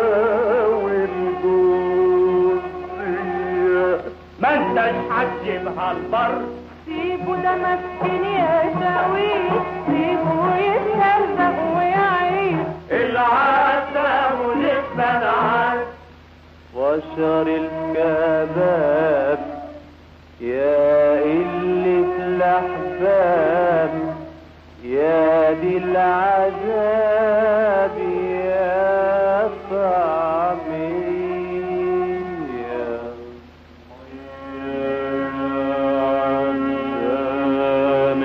والجوزية ما انتش هتجيبها البر سيبه ده مسكين يا شاويش سيبه يتهرب ويعيش العسل ونسبة العسل وشر الكباب يا قلة الأحباب يا دي العذاب يا طعمية عشان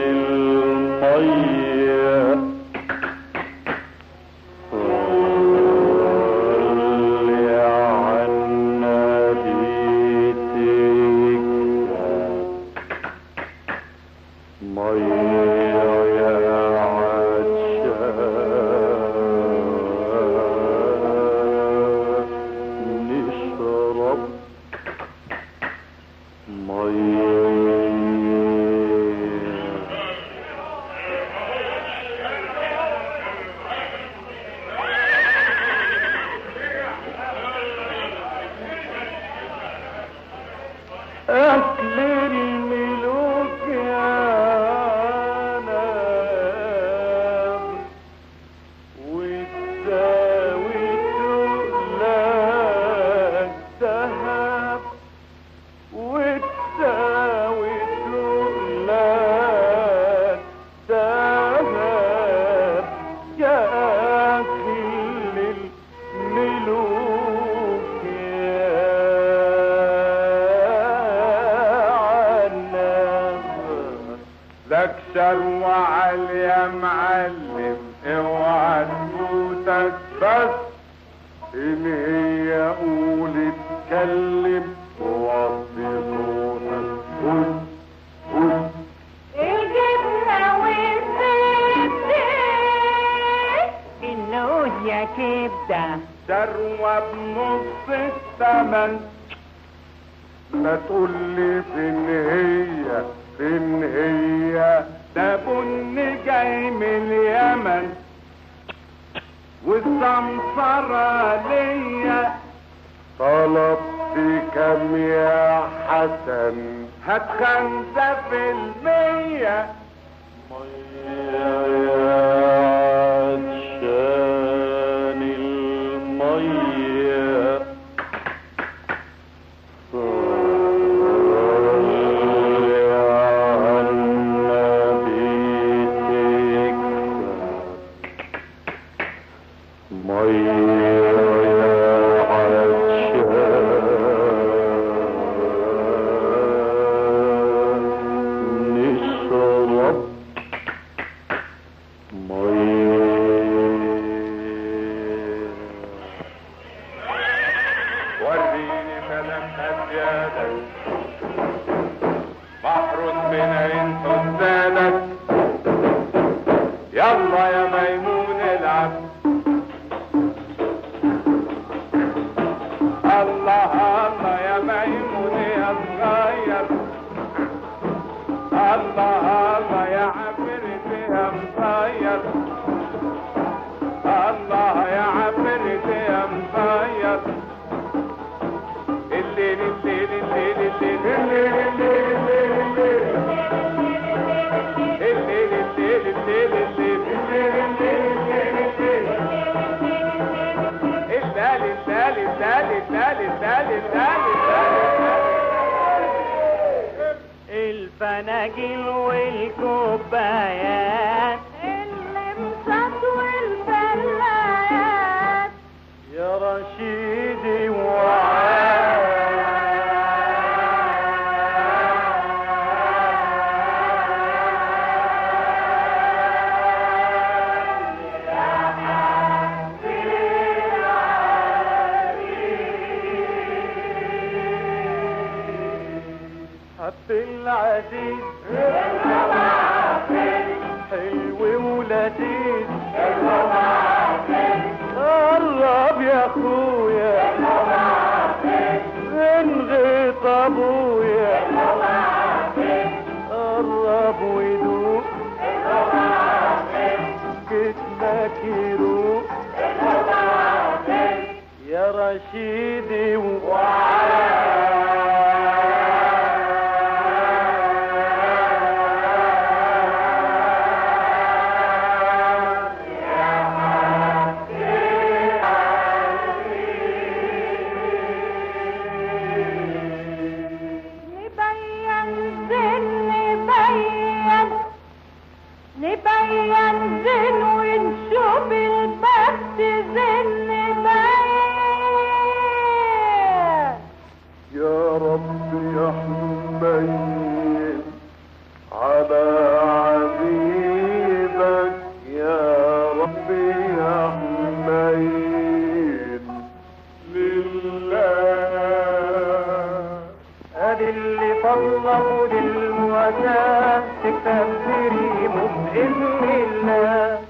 المية أكل الملوك يا نام وتساوي تقلك ذهب وتساوي تقلك ذهب يا أكل الملوك لك شروع على يا معلم اوعى تفوتك بس ان هي قول اتكلم ووطي صوتك قول قول الجبنة والزبدة النوز يا كبدة شروع بنص الثمن ما تقولي فين هي فين هي ده بن جاي من اليمن والسمسرة ليا طلبت كم يا حسن هات خمسة في المية مية عشان المية بحر من عين حسانك الفناجيل والكوبايات اللمسات والبلايات يا رشيدي وعاد عبد العزيز حلو ولذيذ قرب يا اخويا انغيط ابويا قرب ودوق جسمك يروق يا رشيدي وعاد نبين زين ونشوف البخت زين نبين يا رب يا حنين على عبيدك يا رب يا حنين لله ادي اللي طلبوا للمواساة تكتفريمه بإذن الله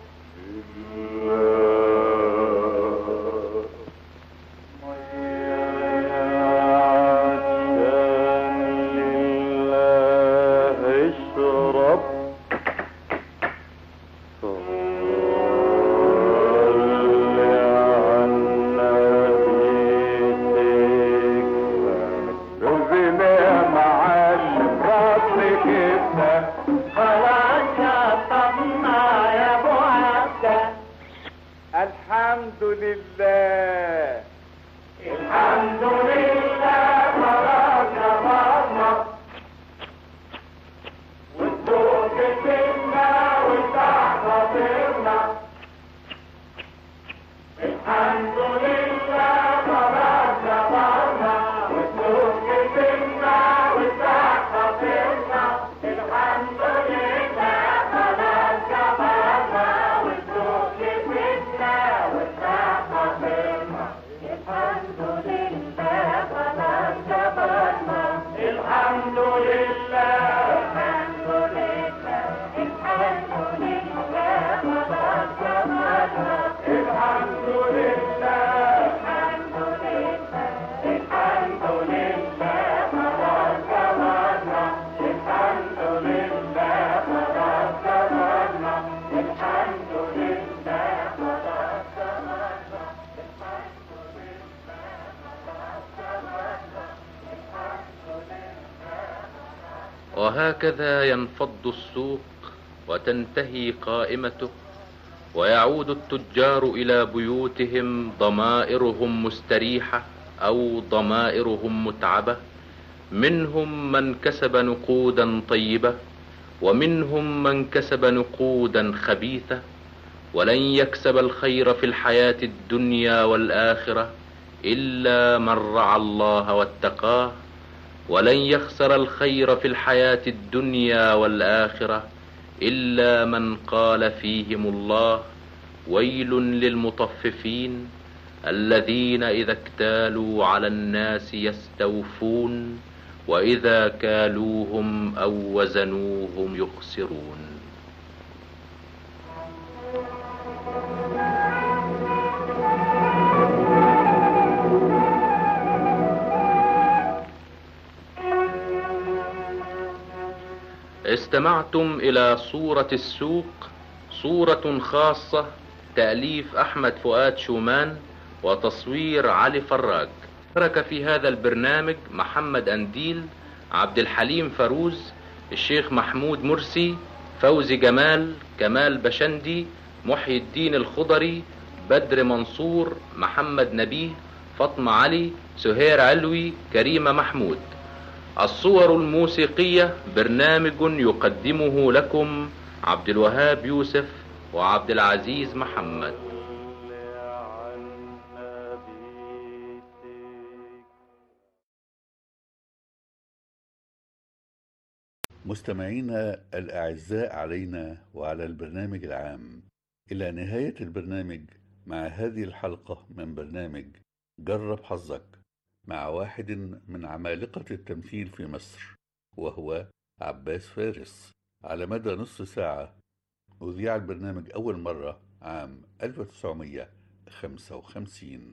الحمد لله الحمد لله خلاص يا ماما والذوق كتبنا والتحت طيرنا الحمد لله خلاص يا ماما والذوق كتبنا والتحت طيرنا الحمد لله خلاص يا ماما والذوق كتبنا والتحت طيرنا الحمد لله خلاص يا ماما الحمد لله الحمد لله الحمد لله خلاص يا ماما الحمد لله الحمد لله الحمد لله خلاص يا ماما الحمد لله خلاص يا ماما الحمد لله خلاص يا ماما وهكذا ينفض السوق وتنتهي قائمته ويعود التجار إلى بيوتهم ضمائرهم مستريحة أو ضمائرهم متعبة. منهم من كسب نقودا طيبة ومنهم من كسب نقودا خبيثة، ولن يكسب الخير في الحياة الدنيا والآخرة إلا من رعى الله واتقاه، ولن يخسر الخير في الحياة الدنيا والآخرة إلا من قال فيهم الله: ويل للمطففين الذين إذا اكتالوا على الناس يستوفون وإذا كالوهم أو وزنوهم يخسرون. استمعتم إلى صورة السوق، صورة خاصة تأليف أحمد فؤاد شومان وتصوير علي فراج. شارك في هذا البرنامج محمد أنديل، عبد الحليم فاروز، الشيخ محمود مرسي، فوزي جمال، كمال بشندي، محي الدين الخضري، بدر منصور، محمد نبيه، فاطمة علي، سهير علوي، كريمة محمود. الصور الموسيقية برنامج يقدمه لكم عبد الوهاب يوسف وعبد العزيز محمد. مستمعينا الأعزاء علينا وعلى البرنامج العام، إلى نهاية البرنامج مع هذه الحلقة من برنامج جرب حظك مع واحد من عمالقة التمثيل في مصر، وهو عباس فارس. على مدى نصف ساعة أذيع البرنامج أول مرة عام ألف وتسعمائة وخمسة وخمسين.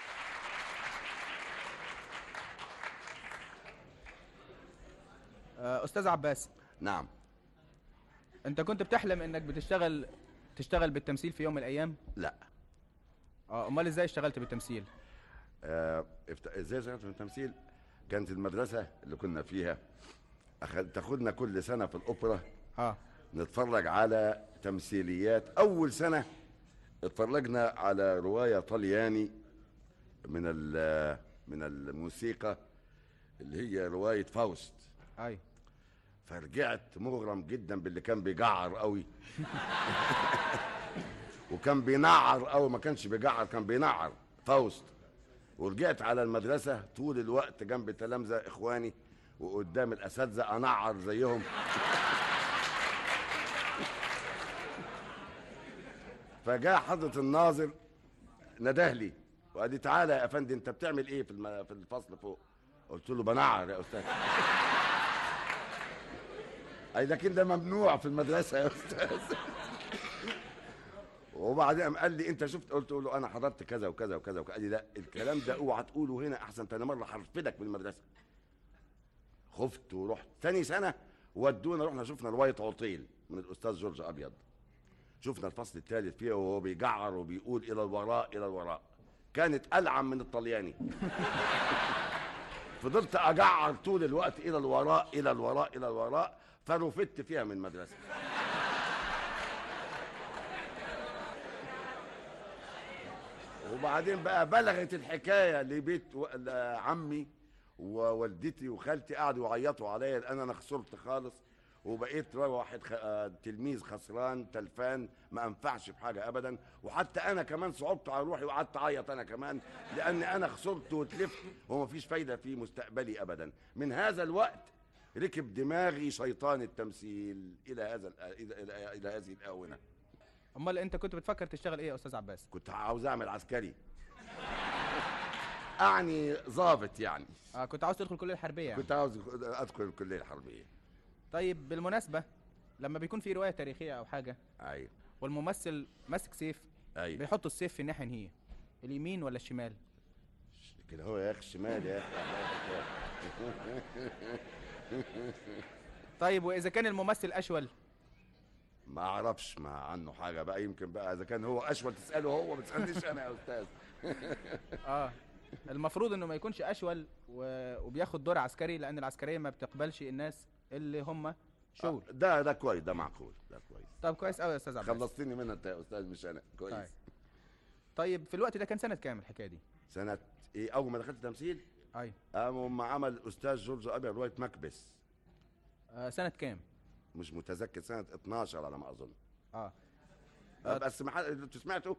أستاذ عباس. نعم. أنت كنت بتحلم إنك بتشتغل تشتغل بالتمثيل في يوم من الأيام؟ لا. اه امال ازاي اشتغلت بالتمثيل؟ آه ازاي اشتغلت بالتمثيل؟ كانت المدرسه اللي كنا فيها أخد... تاخدنا كل سنه في الاوبرا اه نتفرج على تمثيليات. اول سنه اتفرجنا على روايه طلياني من من الموسيقى اللي هي روايه فاوست. اي فرجعت مغرم جدا باللي كان بيجعر قوي وكان بينعر قوي، ما كانش بيجعر، كان بينعر فاوست. ورجعت على المدرسه طول الوقت جنب تلامذه اخواني وقدام الاساتذه انعر زيهم فجاء حضره الناظر نداه لي وقال لي تعالى يا افندي انت بتعمل ايه في الم... في الفصل فوق؟ قلت له بنعر يا استاذ. اي لكن ده ممنوع في المدرسه يا استاذ. وبعدين قال لي انت شفت؟ قلت له انا حضرت كذا وكذا وكذا وكذا. قال لي لا الكلام ده اوعى تقوله هنا احسن، انا مره هرفدك من المدرسه. خفت ورحت ثاني سنه ودونا رحنا شفنا روايه عطيل من الاستاذ جورج ابيض. شفنا الفصل الثالث فيها وهو بيجعر وبيقول الى الوراء الى الوراء، كانت العن من الطلياني. فضلت اجعر طول الوقت الى الوراء الى الوراء الى الوراء، فرفدت فيها من المدرسه. وبعدين بقى بلغت الحكايه لبيت عمي ووالدتي وخالتي، قعدوا يعيطوا عليا لان انا خسرت خالص وبقيت واحد خ... تلميذ خسران تلفان ما انفعش بحاجه ابدا. وحتى انا كمان صعبت على روحي وقعدت اعيط انا كمان لاني انا خسرت وتلفت ومفيش فايده في مستقبلي ابدا. من هذا الوقت ركب دماغي شيطان التمثيل الى هذا الى الى, إلى هذه الاونه. امال انت كنت بتفكر تشتغل ايه يا استاذ عباس؟ كنت عاوز اعمل عسكري. اعني ضابط يعني. اه كنت عاوز تدخل الكليه الحربيه يعني. كنت عاوز ادخل الكليه الحربيه. طيب بالمناسبه لما بيكون في روايه تاريخيه او حاجه ايوه والممثل ماسك سيف ايوه بيحط السيف في الناحيه هي اليمين ولا الشمال؟ كده هو يا اخي الشمال يا اخي. طيب واذا كان الممثل اشول؟ ما اعرفش ما عنه حاجه بقى، يمكن بقى اذا كان هو اشول تساله هو ما تسالنيش انا يا استاذ. اه المفروض انه ما يكونش اشول و... وبياخد دور عسكري لان العسكريه ما بتقبلش الناس اللي هم شول. آه ده ده كويس، ده معقول، ده كويس. طب كويس قوي يا استاذ عباس. خلصتني منها انت يا استاذ مش انا. كويس. طيب. طيب في الوقت ده كان سنه كام الحكايه دي؟ سنه ايه؟ اول ما دخلت تمثيل؟ ايوه. اما عمل الاستاذ جورج ابيض روايه مكبس. آه سنه كام؟ مش متذكر، سنه اتناشر على ما اظن. اه, آه بس ما حد انتوا سمعتوا؟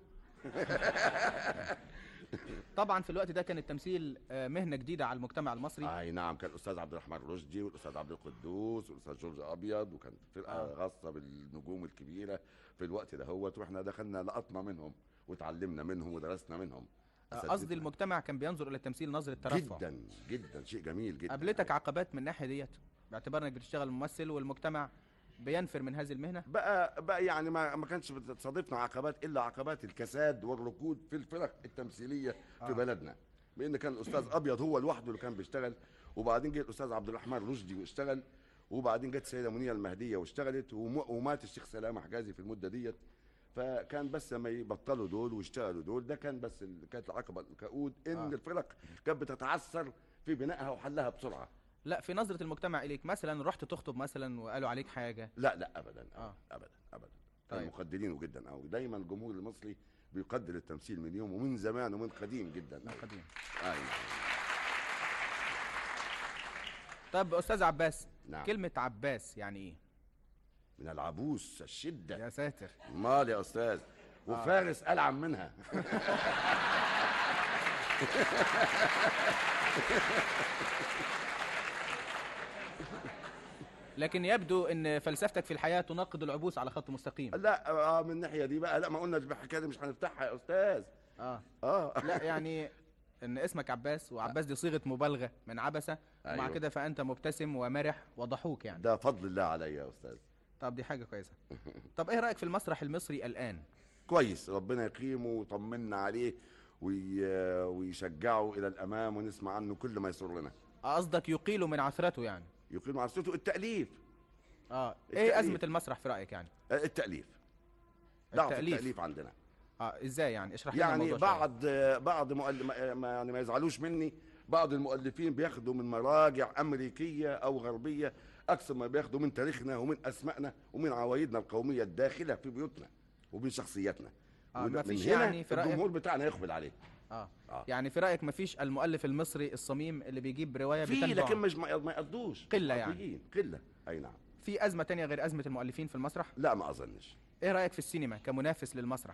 طبعا في الوقت ده كان التمثيل مهنه جديده على المجتمع المصري. اي نعم، كان الاستاذ عبد الرحمن رشدي والاستاذ عبد القدوس والاستاذ جورج ابيض، وكانت فرقه آه. خاصه بالنجوم الكبيره في الوقت ده هوت، واحنا دخلنا لقطنا منهم وتعلمنا منهم ودرسنا منهم. قصدي المجتمع كان بينظر الى التمثيل نظره ترفع. جدا جدا، شيء جميل جدا. قابلتك عقبات من الناحيه ديت باعتبار انك بتشتغل ممثل والمجتمع بينفر من هذه المهنه؟ بقى بقى يعني ما ما كانش بتصادفنا عقبات الا عقبات الكساد والركود في الفرق التمثيليه في آه. بلدنا، لان كان الاستاذ ابيض هو لوحده اللي كان بيشتغل، وبعدين جه الاستاذ عبد الرحمن رشدي واشتغل، وبعدين جت السيده منيره المهديه واشتغلت، ومات الشيخ سلامه حجازي في المده ديت. فكان بس لما يبطلوا دول ويشتغلوا دول، ده كان بس كانت العقبه الكؤود ان آه. الفرق كانت بتتعثر في بنائها وحلها بسرعه. لا في نظرة المجتمع إليك مثلا رحت تخطب مثلا وقالوا عليك حاجة؟ لا لا أبدا آه. أبدا أبدا طيب. مقدرينه جدا أوي، دايما الجمهور المصري بيقدر التمثيل من يوم ومن زمان ومن قديم جدا. من قديم. أيوة. طب استاذ عباس، نعم. كلمة عباس يعني ايه؟ من العبوس الشدة. يا ساتر. مال يا استاذ، وفارس ألعن منها. لكن يبدو ان فلسفتك في الحياة تناقض العبوس على خط مستقيم. لا آه من الناحية دي بقى، لا ما قلنا الحكاية دي مش هنفتحها يا استاذ. اه اه لا يعني ان اسمك عباس، وعباس دي صيغة مبالغة من عبسة، ومع أيوه. كده فانت مبتسم ومرح وضحوك يعني. ده فضل الله عليا يا استاذ. طب دي حاجة كويسة. طب ايه رأيك في المسرح المصري الآن؟ كويس، ربنا يقيمه ويطمنا عليه وي... ويشجعه الى الامام، ونسمع عنه كل ما يسرنا. قصدك يقيل من عثرته يعني؟ يقيل من عثرته التأليف. اه ايه التأليف. أزمة المسرح في رأيك يعني؟ التأليف. ضعف التأليف. التأليف عندنا. اه ازاي يعني؟ اشرح لنا يعني الموضوع بعض بعض مؤلف ما يعني ما يزعلوش مني، بعض المؤلفين بياخدوا من مراجع امريكيه او غربيه اكثر ما بياخدوا من تاريخنا ومن اسمائنا ومن عوايدنا القوميه الداخله في بيوتنا ومن شخصياتنا. آه ومن ما فيش هنا يعني في رأيك؟ الجمهور بتاعنا يقبل عليه. آه. آه. يعني في رأيك مفيش المؤلف المصري الصميم اللي بيجيب رواية في بتنبع؟ لكن مش ما ما يقضوش قلة يعني. عاديين، قله. اي نعم. في أزمة تانية غير أزمة المؤلفين في المسرح؟ لا ما اظنش. ايه رأيك في السينما كمنافس للمسرح؟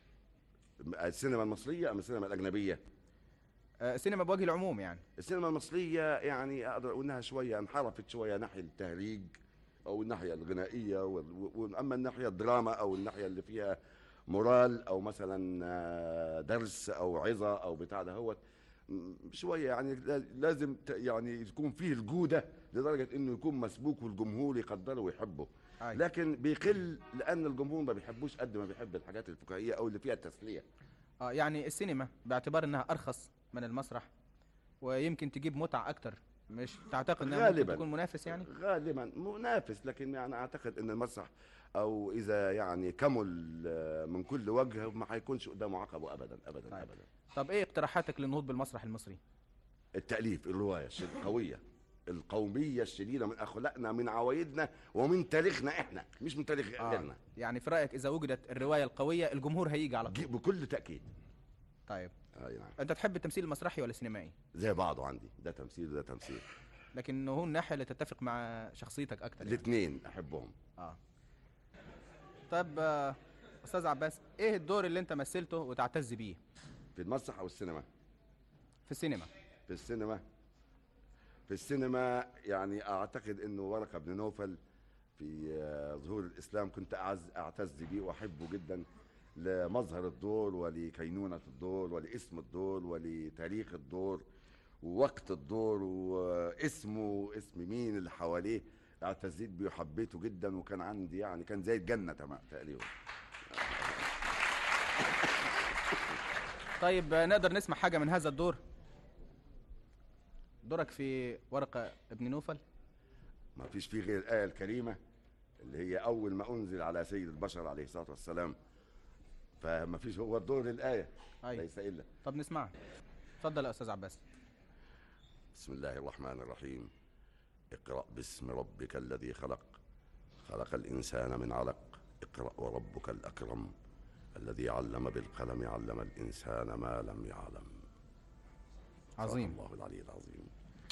السينما المصريه ام السينما الاجنبيه؟ آه السينما بوجه العموم يعني. السينما المصريه يعني اقدر اقول انها شويه انحرفت شويه ناحيه التهريج او الناحيه الغنائيه، واما الناحيه الدراما او الناحيه اللي فيها مورال او مثلا درس او عظه او بتاع ده هو شويه يعني لازم يعني يكون فيه الجوده لدرجه انه يكون مسبوك والجمهور يقدره ويحبه. أي. لكن بيقل لان الجمهور ما بيحبوش قد ما بيحب الحاجات الفكاهيه او اللي فيها التسليه. اه يعني السينما باعتبار انها ارخص من المسرح ويمكن تجيب متعه اكتر، مش تعتقد انها ممكن تكون منافس يعني؟ غالبا منافس، لكن يعني اعتقد ان المسرح او اذا يعني كمل من كل وجه ما هيكونش قدامه عقبه ابدا ابدا طيب. ابدا. طب ايه اقتراحاتك للنهوض بالمسرح المصري؟ التاليف، الروايه القويه القوميه الشديده من اخلاقنا من عوايدنا ومن تاريخنا احنا، مش من تاريخ آه. غيرنا. يعني في رايك اذا وجدت الروايه القويه الجمهور هيجي على طول؟ بكل تاكيد. طيب اي نعم. انت تحب التمثيل المسرحي ولا السينمائي؟ زي بعضه عندي، ده تمثيل وده تمثيل، لكن هو الناحيه اللي تتفق مع شخصيتك اكتر يعني. الاثنين احبهم. اه طب آه، استاذ عباس، ايه الدور اللي انت مثلته وتعتز بيه؟ في المسرح او السينما؟ في السينما. في السينما في السينما يعني اعتقد انه ورقه بن نوفل في ظهور الاسلام كنت اعز اعتز بيه واحبه جدا لمظهر الدور ولكينونه الدور ولاسم الدور ولتاريخ الدور ووقت الدور واسمه واسم مين اللي حواليه. اعتزيت بيه وحبيته جدا، وكان عندي يعني كان زي الجنه تمام تقريبا. طيب نقدر نسمع حاجه من هذا الدور؟ دورك في ورقه ابن نوفل؟ ما فيش فيه غير الايه الكريمه اللي هي اول ما انزل على سيد البشر عليه الصلاه والسلام، فما فيش هو الدور الايه ليس الا. طب نسمعها. اتفضل يا استاذ عباس. بسم الله الرحمن الرحيم. اقرأ باسم ربك الذي خلق خلق الإنسان من علق اقرأ وربك الأكرم الذي علم بالقلم علم الإنسان ما لم يعلم. عظيم. الله العلي العظيم.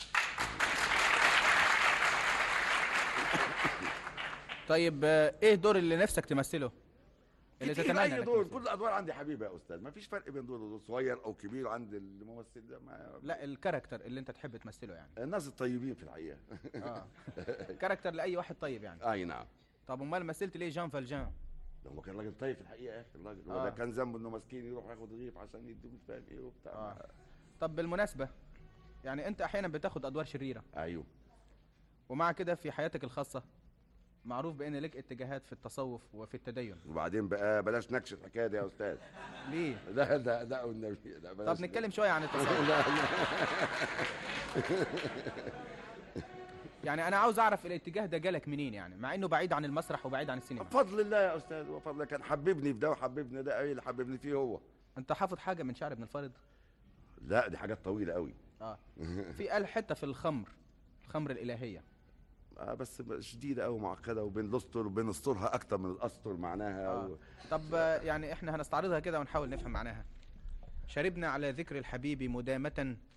طيب ايه الدور اللي نفسك تمثله؟ اللي تتمنى اي دور، كل الادوار عندي حبيبه يا استاذ، ما فيش فرق بين دور صغير او كبير عند الممثل ده. ما لا الكاركتر اللي انت تحب تمثله يعني. الناس الطيبين في الحقيقه. اه كاركتر لاي واحد طيب يعني. اي نعم. طب امال مثلت ليه جان فالجان؟ ده هو كان راجل طيب في الحقيقه يا اخي الراجل. آه. ولا كان ذنبه انه مسكين يروح ياخد رغيف عشان يدوه مش فاهم ايه وبتاع. آه. طب بالمناسبه يعني انت احيانا بتاخد ادوار شريره. ايوه. ومع كده في حياتك الخاصه معروف بان لك اتجاهات في التصوف وفي التدين. وبعدين بقى بلاش نكش الحكايه دي يا استاذ. ليه؟ لا لا لا والنبي لا بلاش. طب نتكلم شويه عن التصوف. لا لا. يعني انا عاوز اعرف الاتجاه ده جالك منين يعني، مع انه بعيد عن المسرح وبعيد عن السينما. بفضل الله يا استاذ وفضل كان حببني في ده وحببني ده. ايه اللي حببني فيه هو. انت حافظ حاجه من شعر ابن الفارض؟ لا دي حاجات طويله قوي. اه في قال حته في الخمر، الخمر الالهيه. آه بس شديده قوي معقده وبين الاسطر وبين اسطرها اكتر من الاسطر معناها. آه. و... طب يعني احنا هنستعرضها كده ونحاول نفهم معناها. شربنا على ذكر الحبيب مدامة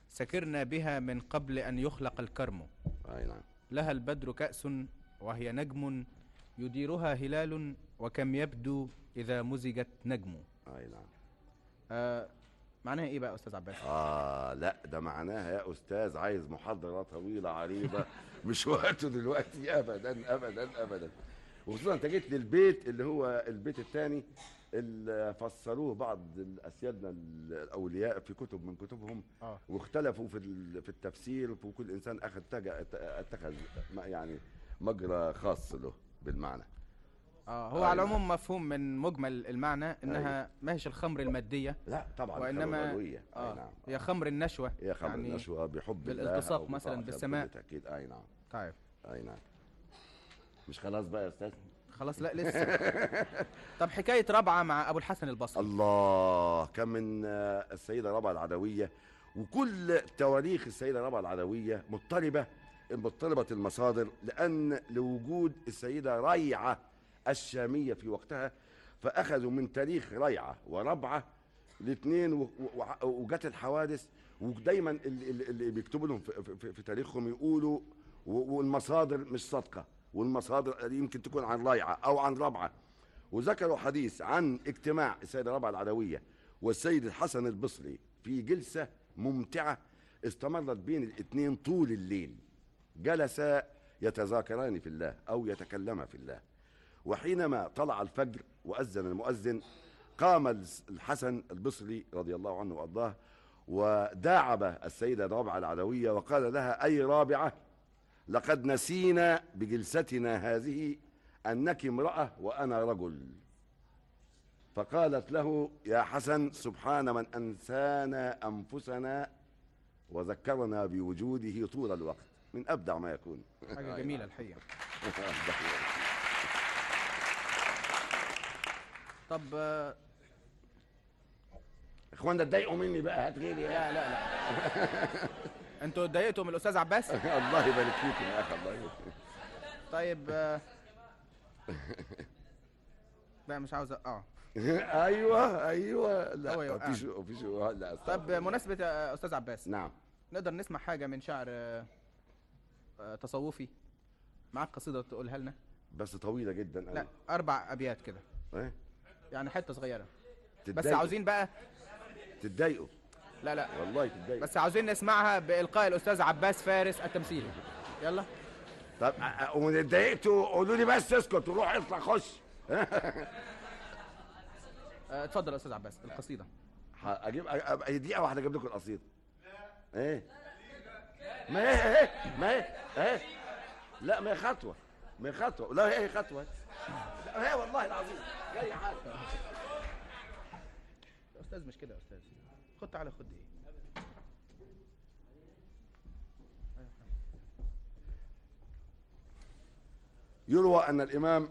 سكرنا بها من قبل أن يخلق الكرم. أي نعم. لها البدر كأس وهي نجم يديرها هلال وكم يبدو إذا مزجت نجم. أي نعم. آه معناها إيه بقى يا أستاذ عباس؟ آه لا ده معناها يا أستاذ عايز محاضرة طويلة عريضة مش وقته دلوقتي أبدا أبدا أبدا. وخصوصا أنت جيت للبيت اللي هو البيت الثاني اللي فسروه بعض أسيادنا الأولياء في كتب من كتبهم. آه. واختلفوا في في التفسير، وكل إنسان أخذ اتخذ يعني مجرى خاص له بالمعنى. اه هو على العموم مفهوم من مجمل المعنى انها أيوة. ما هيش الخمر الماديه، لا طبعا، وانما آه نعم. هي خمر النشوه، هي خمر يعني النشوه بحب بالالتصاق مثلا بالسماء. بالتاكيد. اي نعم. طيب. اي نعم. مش خلاص بقى يا استاذ؟ خلاص لا لسه. طب حكايه ربعه مع ابو الحسن البصري. الله، كان من السيده ربعه العدويه، وكل تواريخ السيده ربعه العدويه مضطربه مضطربه المصادر، لان لوجود السيده ريعه الشامية في وقتها، فأخذوا من تاريخ ريعة وربعة الاثنين، وجت الحوادث، ودايما اللي بيكتبوا لهم في, في, في تاريخهم يقولوا والمصادر مش صادقة، والمصادر يمكن تكون عن ريعة أو عن ربعة. وذكروا حديث عن اجتماع السيدة ربعة العدوية والسيد الحسن البصري في جلسة ممتعة استمرت بين الاثنين طول الليل، جلسا يتذاكران في الله أو يتكلما في الله. وحينما طلع الفجر وأذن المؤذن، قام الحسن البصري رضي الله عنه وأرضاه وداعب السيدة رابعة العدوية وقال لها: أي رابعة، لقد نسينا بجلستنا هذه أنك امرأة وأنا رجل. فقالت له: يا حسن، سبحان من أنسانا أنفسنا وذكرنا بوجوده طول الوقت. من أبدع ما يكون. حاجة جميلة الحقيقة. طب اخوانا اتضايقوا مني بقى، هات غيري. لا لا لا انتوا اتضايقتوا من الاستاذ عباس؟ الله يبارك فيك يا اخي، الله يبارك فيك. طيب لا مش عاوز اه ايوه ايوه لا هو مفيش مفيش لا. طب مناسبة يا استاذ عباس، نعم، نقدر نسمع حاجة من شعر تصوفي؟ معاك قصيدة تقولها لنا؟ بس طويلة جدا. لا اربع ابيات كده. ايه يعني حته صغيره تتضايقوا. بس عاوزين بقى تتضايقوا. لا لا والله تتضايقوا، بس عاوزين نسمعها بإلقاء الأستاذ عباس فارس التمثيلي. يلا. طب ومن اتضايقتوا قولوا لي بس اسكت وروح اطلع خش. اتفضل يا أستاذ عباس القصيدة. اجيب دقيقة واحدة اجيب لكم القصيدة. ايه ما هي ايه ما هي ايه لا ما هي خطوة ما هي خطوة لا هي خطوة لا هي والله العظيم جاي حاجة. يا أستاذ مش كده يا أستاذ، خد تعالى خد ايه. يروى أن الإمام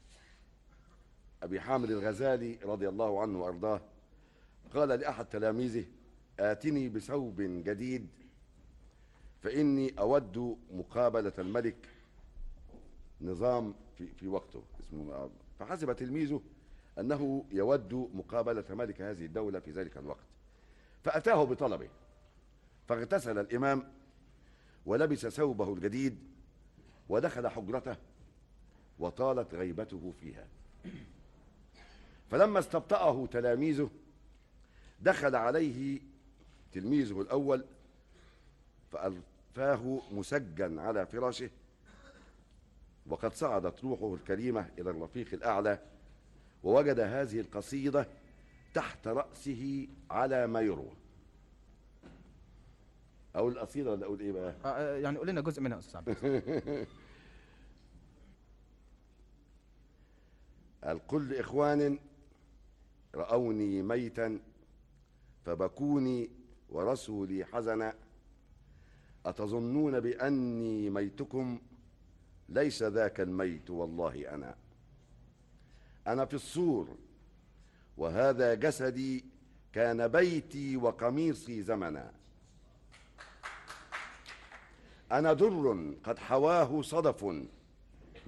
أبي حامد الغزالي رضي الله عنه وأرضاه قال لأحد تلاميذه: آتني بثوب جديد فإني أود مقابلة الملك نظام في, في وقته اسمه. فحسب تلميذه أنه يود مقابلة ملك هذه الدولة في ذلك الوقت، فأتاه بطلبه، فاغتسل الإمام ولبس ثوبه الجديد ودخل حجرته وطالت غيبته فيها. فلما استبطأه تلاميذه دخل عليه تلميذه الأول فألفاه مسجا على فراشه وقد صعدت روحه الكريمة إلى الرفيق الأعلى، ووجد هذه القصيدة تحت رأسه على ما يروى. أقول القصيدة ولا أقول إيه بقى؟ آه يعني قول لنا جزء منها أستاذ عباس. الكل إخوان رأوني ميتا فبكوني ورسولي حزنا، أتظنون بأني ميتكم؟ ليس ذاك الميت والله أنا أنا في الصور وهذا جسدي كان بيتي وقميصي زمنا. أنا در قد حواه صدف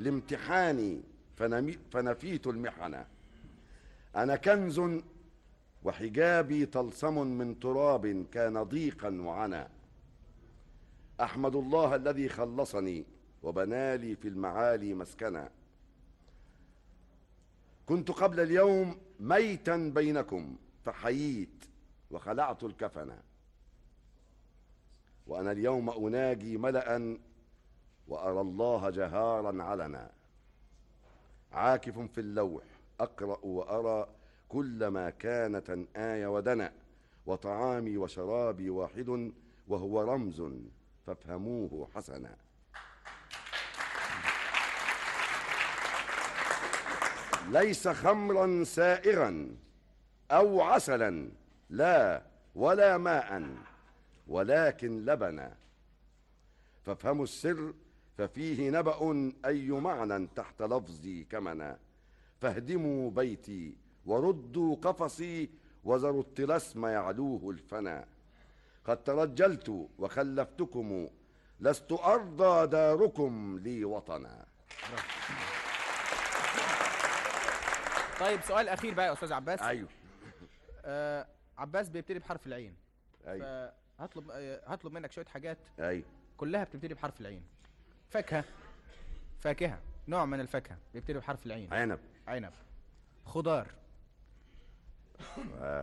لامتحاني فنفيت المحنة. أنا كنز وحجابي طلسم من تراب كان ضيقا وعنا. أحمد الله الذي خلصني وبنالي في المعالي مسكنا. كنت قبل اليوم ميتا بينكم فحييت وخلعت الكفن، وأنا اليوم أناجي ملأ وأرى الله جهارا علنا. عاكف في اللوح أقرأ وأرى كل ما كان تنآي ودنا، وطعامي وشرابي واحد وهو رمز فافهموه حسنا. ليس خمرا سائغا أو عسلا، لا ولا ماء، ولكن لبنا. فافهموا السر ففيه نبأ أي معنى تحت لفظي كمنا. فاهدموا بيتي وردوا قفصي وذروا الطلسم يعلوه الفنا. قد ترجلت وخلفتكم لست أرضى داركم لي وطنا. طيب سؤال اخير بقى يا استاذ عباس. ايوه. آه عباس بيبتدي بحرف العين. ايوه. فهطلب آه هطلب منك شويه حاجات. ايوه. كلها بتبتدي بحرف العين. فاكهه، فاكهه، نوع من الفاكهه بيبتدي بحرف العين. عنب. عنب. خضار. آه.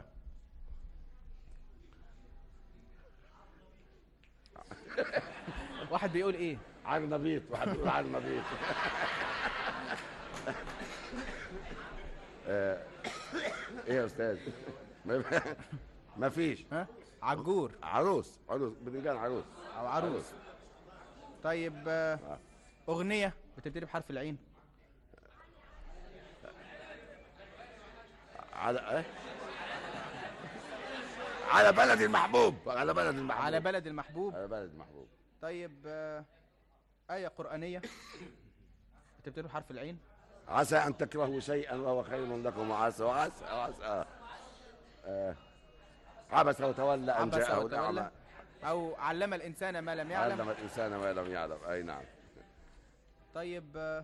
واحد بيقول ايه؟ عرنبيط. واحد بيقول عرنبيط. آه. ايه يا استاذ؟ ما فيش. ها؟ عجور. عروس. عروس. بتنجان عروس او عروس, عروس. طيب آه. اغنيه بتبتدي بحرف العين. على ايه؟ على بلد المحبوب. على بلد المحبوب. على بلد المحبوب. على بلد المحبوب. طيب آه. آية قرآنية بتبتدي بحرف العين. عسى أن تكرهوا شيئا وهو خير لكم، وعسى وعسى وعسى آه. آه. عبس وتولى أن جاءه الأعمى، أو علم الإنسان ما لم يعلم. علم الإنسان ما لم يعلم. أي نعم. طيب آه.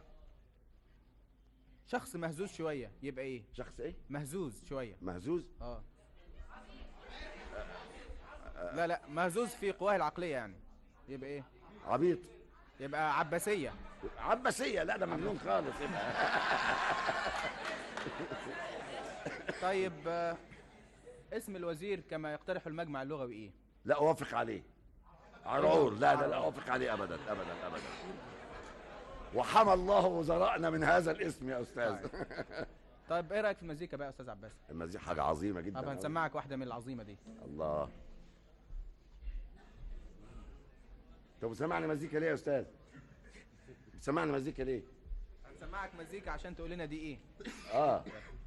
شخص مهزوز شوية يبقى إيه؟ شخص إيه؟ مهزوز شوية. مهزوز؟ آه. لا لا مهزوز في قواه العقلية يعني يبقى إيه؟ عبيط. يبقى عباسية. عباسية. لا ده مجنون خالص يبقى. طيب آه. اسم الوزير كما يقترح المجمع اللغوي إيه؟ لا أوافق عليه. عرعور. لا لا لا أوافق عليه أبدا أبدا أبدا. وحمى الله وزرائنا من هذا الاسم يا أستاذ. طيب إيه رأيك في المزيكا بقى يا أستاذ عباس؟ المزيكا حاجة عظيمة جدا. طب هنسمعك واحدة من العظيمة دي. الله. طب بتسمعني مزيكا ليه يا أستاذ؟ بتسمعني مزيكا ليه؟ هنسمعك مزيكا عشان تقول لنا دي إيه؟ آه.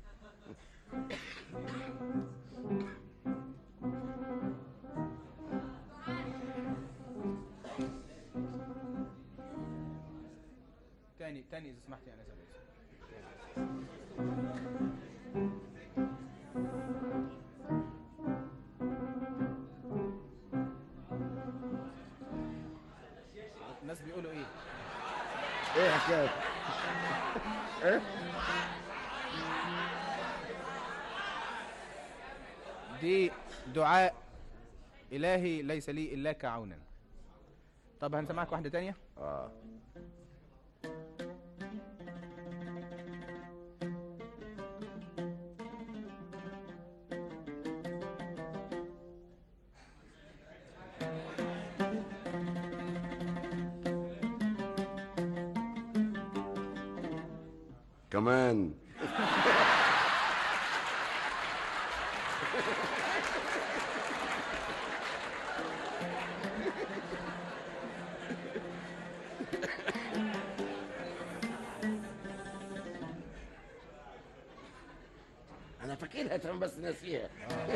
تاني تاني إذا سمحت يا أنس. الناس بيقولوا ايه؟ ايه حكاية؟ ايه؟ دي دعاء إلهي ليس لي إلاك عونا. طب هنسمعك واحدة تانية؟ اه. كمان. انا فاكرها تمام بس ناسيها.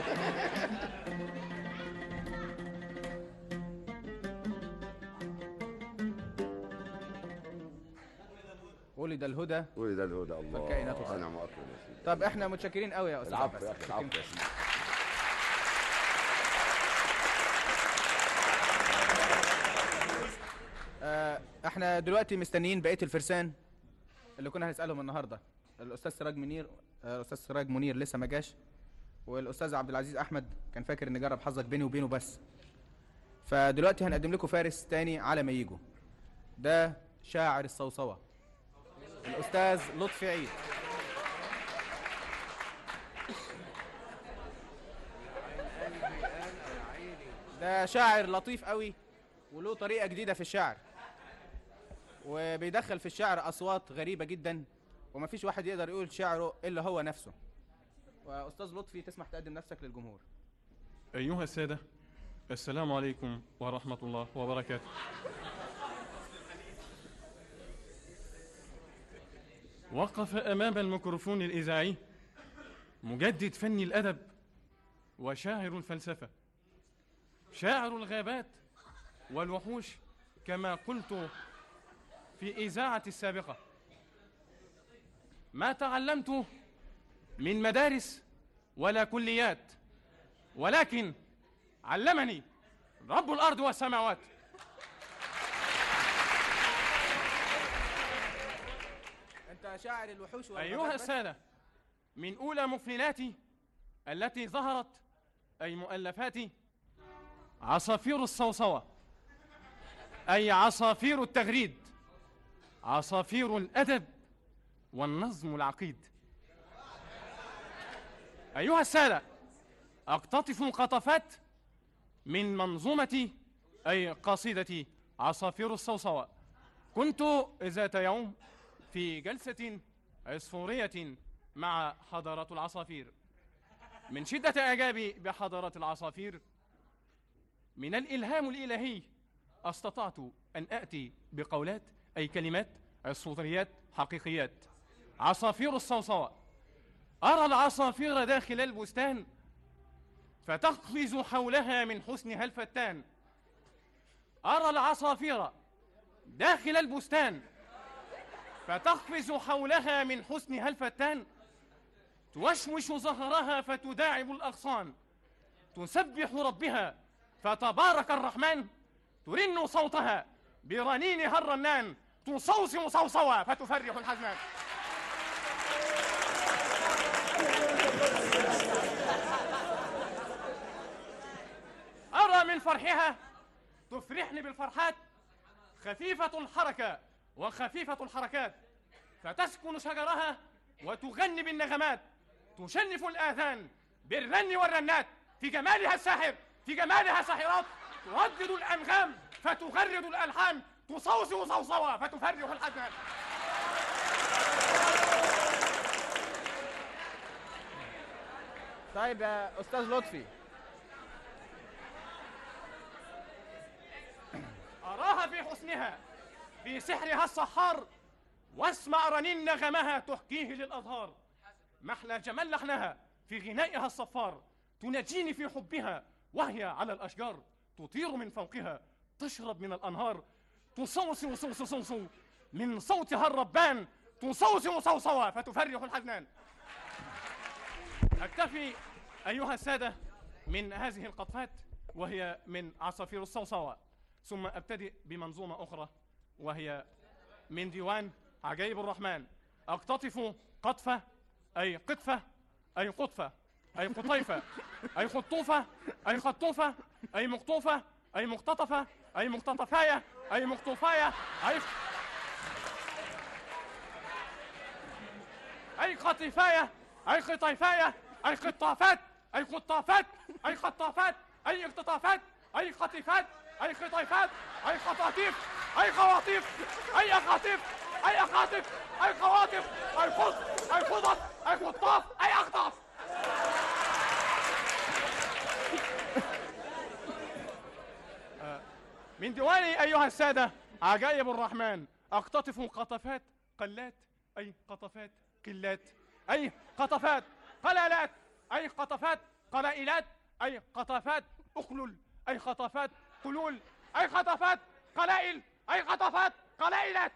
ولد الهدى. ولد الهدى. الله. فالكائنات انا ما اكرم. طب احنا متشكرين قوي يا استاذ عباس. العفو يا اخي. العفو يا سيدي. آه احنا دلوقتي مستنيين بقيه الفرسان اللي كنا هنسالهم النهارده. الاستاذ سراج منير آه الاستاذ سراج منير لسه ما جاش، والاستاذ عبد العزيز احمد كان فاكر ان جرب حظك بيني وبينه بس. فدلوقتي هنقدم لكم فارس تاني على ما يجوا. ده شاعر الصوصوه الاستاذ لطفي عيد. ده شاعر لطيف قوي وله طريقه جديده في الشعر، وبيدخل في الشعر اصوات غريبه جدا ومفيش واحد يقدر يقول شعره الا هو نفسه. واستاذ لطفي تسمح تقدم نفسك للجمهور. ايها الساده، السلام عليكم ورحمه الله وبركاته. وقف امام الميكروفون الاذاعي مجدد فن الادب وشاعر الفلسفه، شاعر الغابات والوحوش كما قلت في إذاعة السابقة. ما تعلمت من مدارس ولا كليات، ولكن علمني رب الأرض والسماوات. أنت شاعر الوحوش والغابات. أيها السادة، من أولى مفنناتي التي ظهرت أي مؤلفاتي عصافير الصوصوة، أي عصافير التغريد، عصافير الأدب والنظم العقيد. أيها السادة، أقتطف قطفات من منظومتي أي قصيدتي عصافير الصوصوة. كنت ذات يوم في جلسة عصفورية مع حضارة العصافير. من شدة إعجابي بحضارة العصافير من الإلهام الإلهي استطعت أن آتي بقولات أي كلمات عصفوريات حقيقيات. عصافير الصوصوة. أرى العصافير داخل البستان فتقفز حولها من حسنها الفتان. أرى العصافير داخل البستان فتقفز حولها من حسنها الفتان. توشوش ظهرها فتداعب الأغصان. تسبح ربها فتبارك الرحمن. ترن صوتها برنينها الرنان. تصوصم صوصوة فتفرح الحزنان. أرى من فرحها تفرحني بالفرحات خفيفة الحركة وخفيفة الحركات. فتسكن شجرها وتغني بالنغمات. تشنف الآذان بالرن والرنات. في جمالها الساحر في جمالها ساحرات. تردد الأنغام فتغرد الألحان. تصوصو صوصوة فتفرح الحزنان. طيب يا أستاذ لطفي، أراها في حسنها في سحرها السحار. واسمع رنين نغمها تحكيه للأظهار. محلى جمال لحنها في غنائها الصفار. تناجيني في حبها وهي على الأشجار. تطير من فوقها تشرب من الأنهار. تصوصو صوصو صوصو من صوتها الربان. تصوصو صوصوة فتفرح الحزنان. أكتفي أيها السادة من هذه القطفات وهي من عصافير الصوصوة، ثم أبتدئ بمنظومة أخرى وهي من ديوان عجائب الرحمن. أقتطف قطفة أي قطفة أي قطفة أي قطيفة أي خطوفة أي خطوفة أي مقطوفة أي مقتطفة أي مقتطفاية أي مقطوفاية أي أي قطيفاية أي قطيفاية أي قطافات أي قطافات أي خطافات أي اقتطافات أي خطيفات أي خطيفات أي خطاطيف أي خواطيف أي أخاطيف أي أخاطف أي خواطف أي خط أي خطط أي خطاف أي أخطاف. من ديواني أيها السادة عجائب الرحمن. أقتطف قطفات قلات أي قطفات قلات أي قطفات قلالات أي قطفات قلائلات أي قطفات أقلل أي خطفات قلول أي خطفات قلائل أي خطفات قلائلات.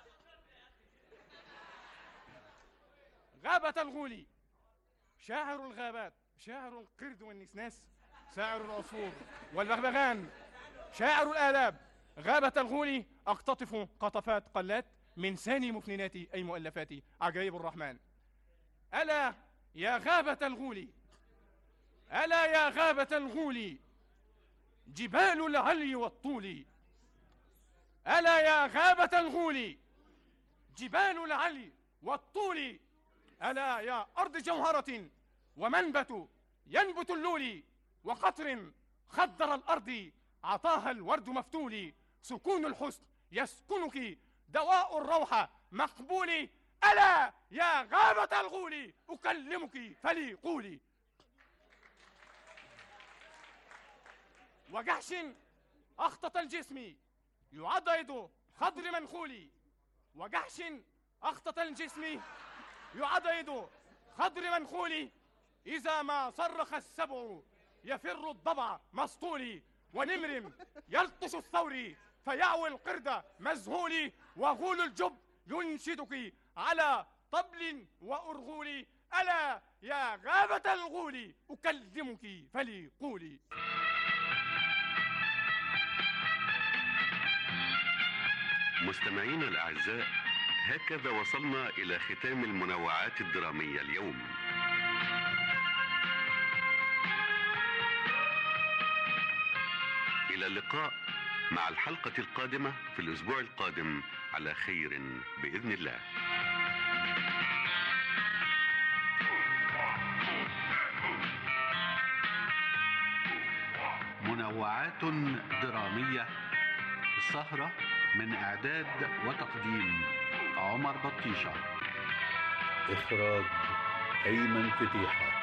غابة الغولي شاعر الغابات، شاعر القرد والنسناس، شاعر العصفور والبغبغان، شاعر الآداب. غابة الغولي أقتطف قطفات قلات من ثاني مفنناتي أي مؤلفاتي عجائب الرحمن. ألا يا غابة الغولي ألا يا غابة الغول جبال العلي والطول، ألا يا غابة الغول جبال العلي والطول، ألا يا أرض جوهرة ومنبت ينبت اللول، وقطر خضر الأرض عطاها الورد مفتول، سكون الحسن يسكنك دواء الروحة مقبول، ألا يا غابة الغول أكلمك فلي قولي. وجحش أخطط الجسم يعضد خضر منخولي، وجحش أخطط الجسم يعضد خضر منخولي، إذا ما صرخ السبع يفر الضبع مسطولي، ونمر يلطش الثور فيعوي القرد مذهولي، وغول الجب ينشدك على طبل وأرغول، ألا يا غابة الغول أكلمك فلي قولي. مستمعينا الأعزاء، هكذا وصلنا إلى ختام المنوعات الدرامية اليوم. إلى اللقاء مع الحلقة القادمة في الأسبوع القادم على خير بإذن الله. منوعات درامية، السهرة من إعداد وتقديم عمر بطيشة، إخراج أيمن فتيحة.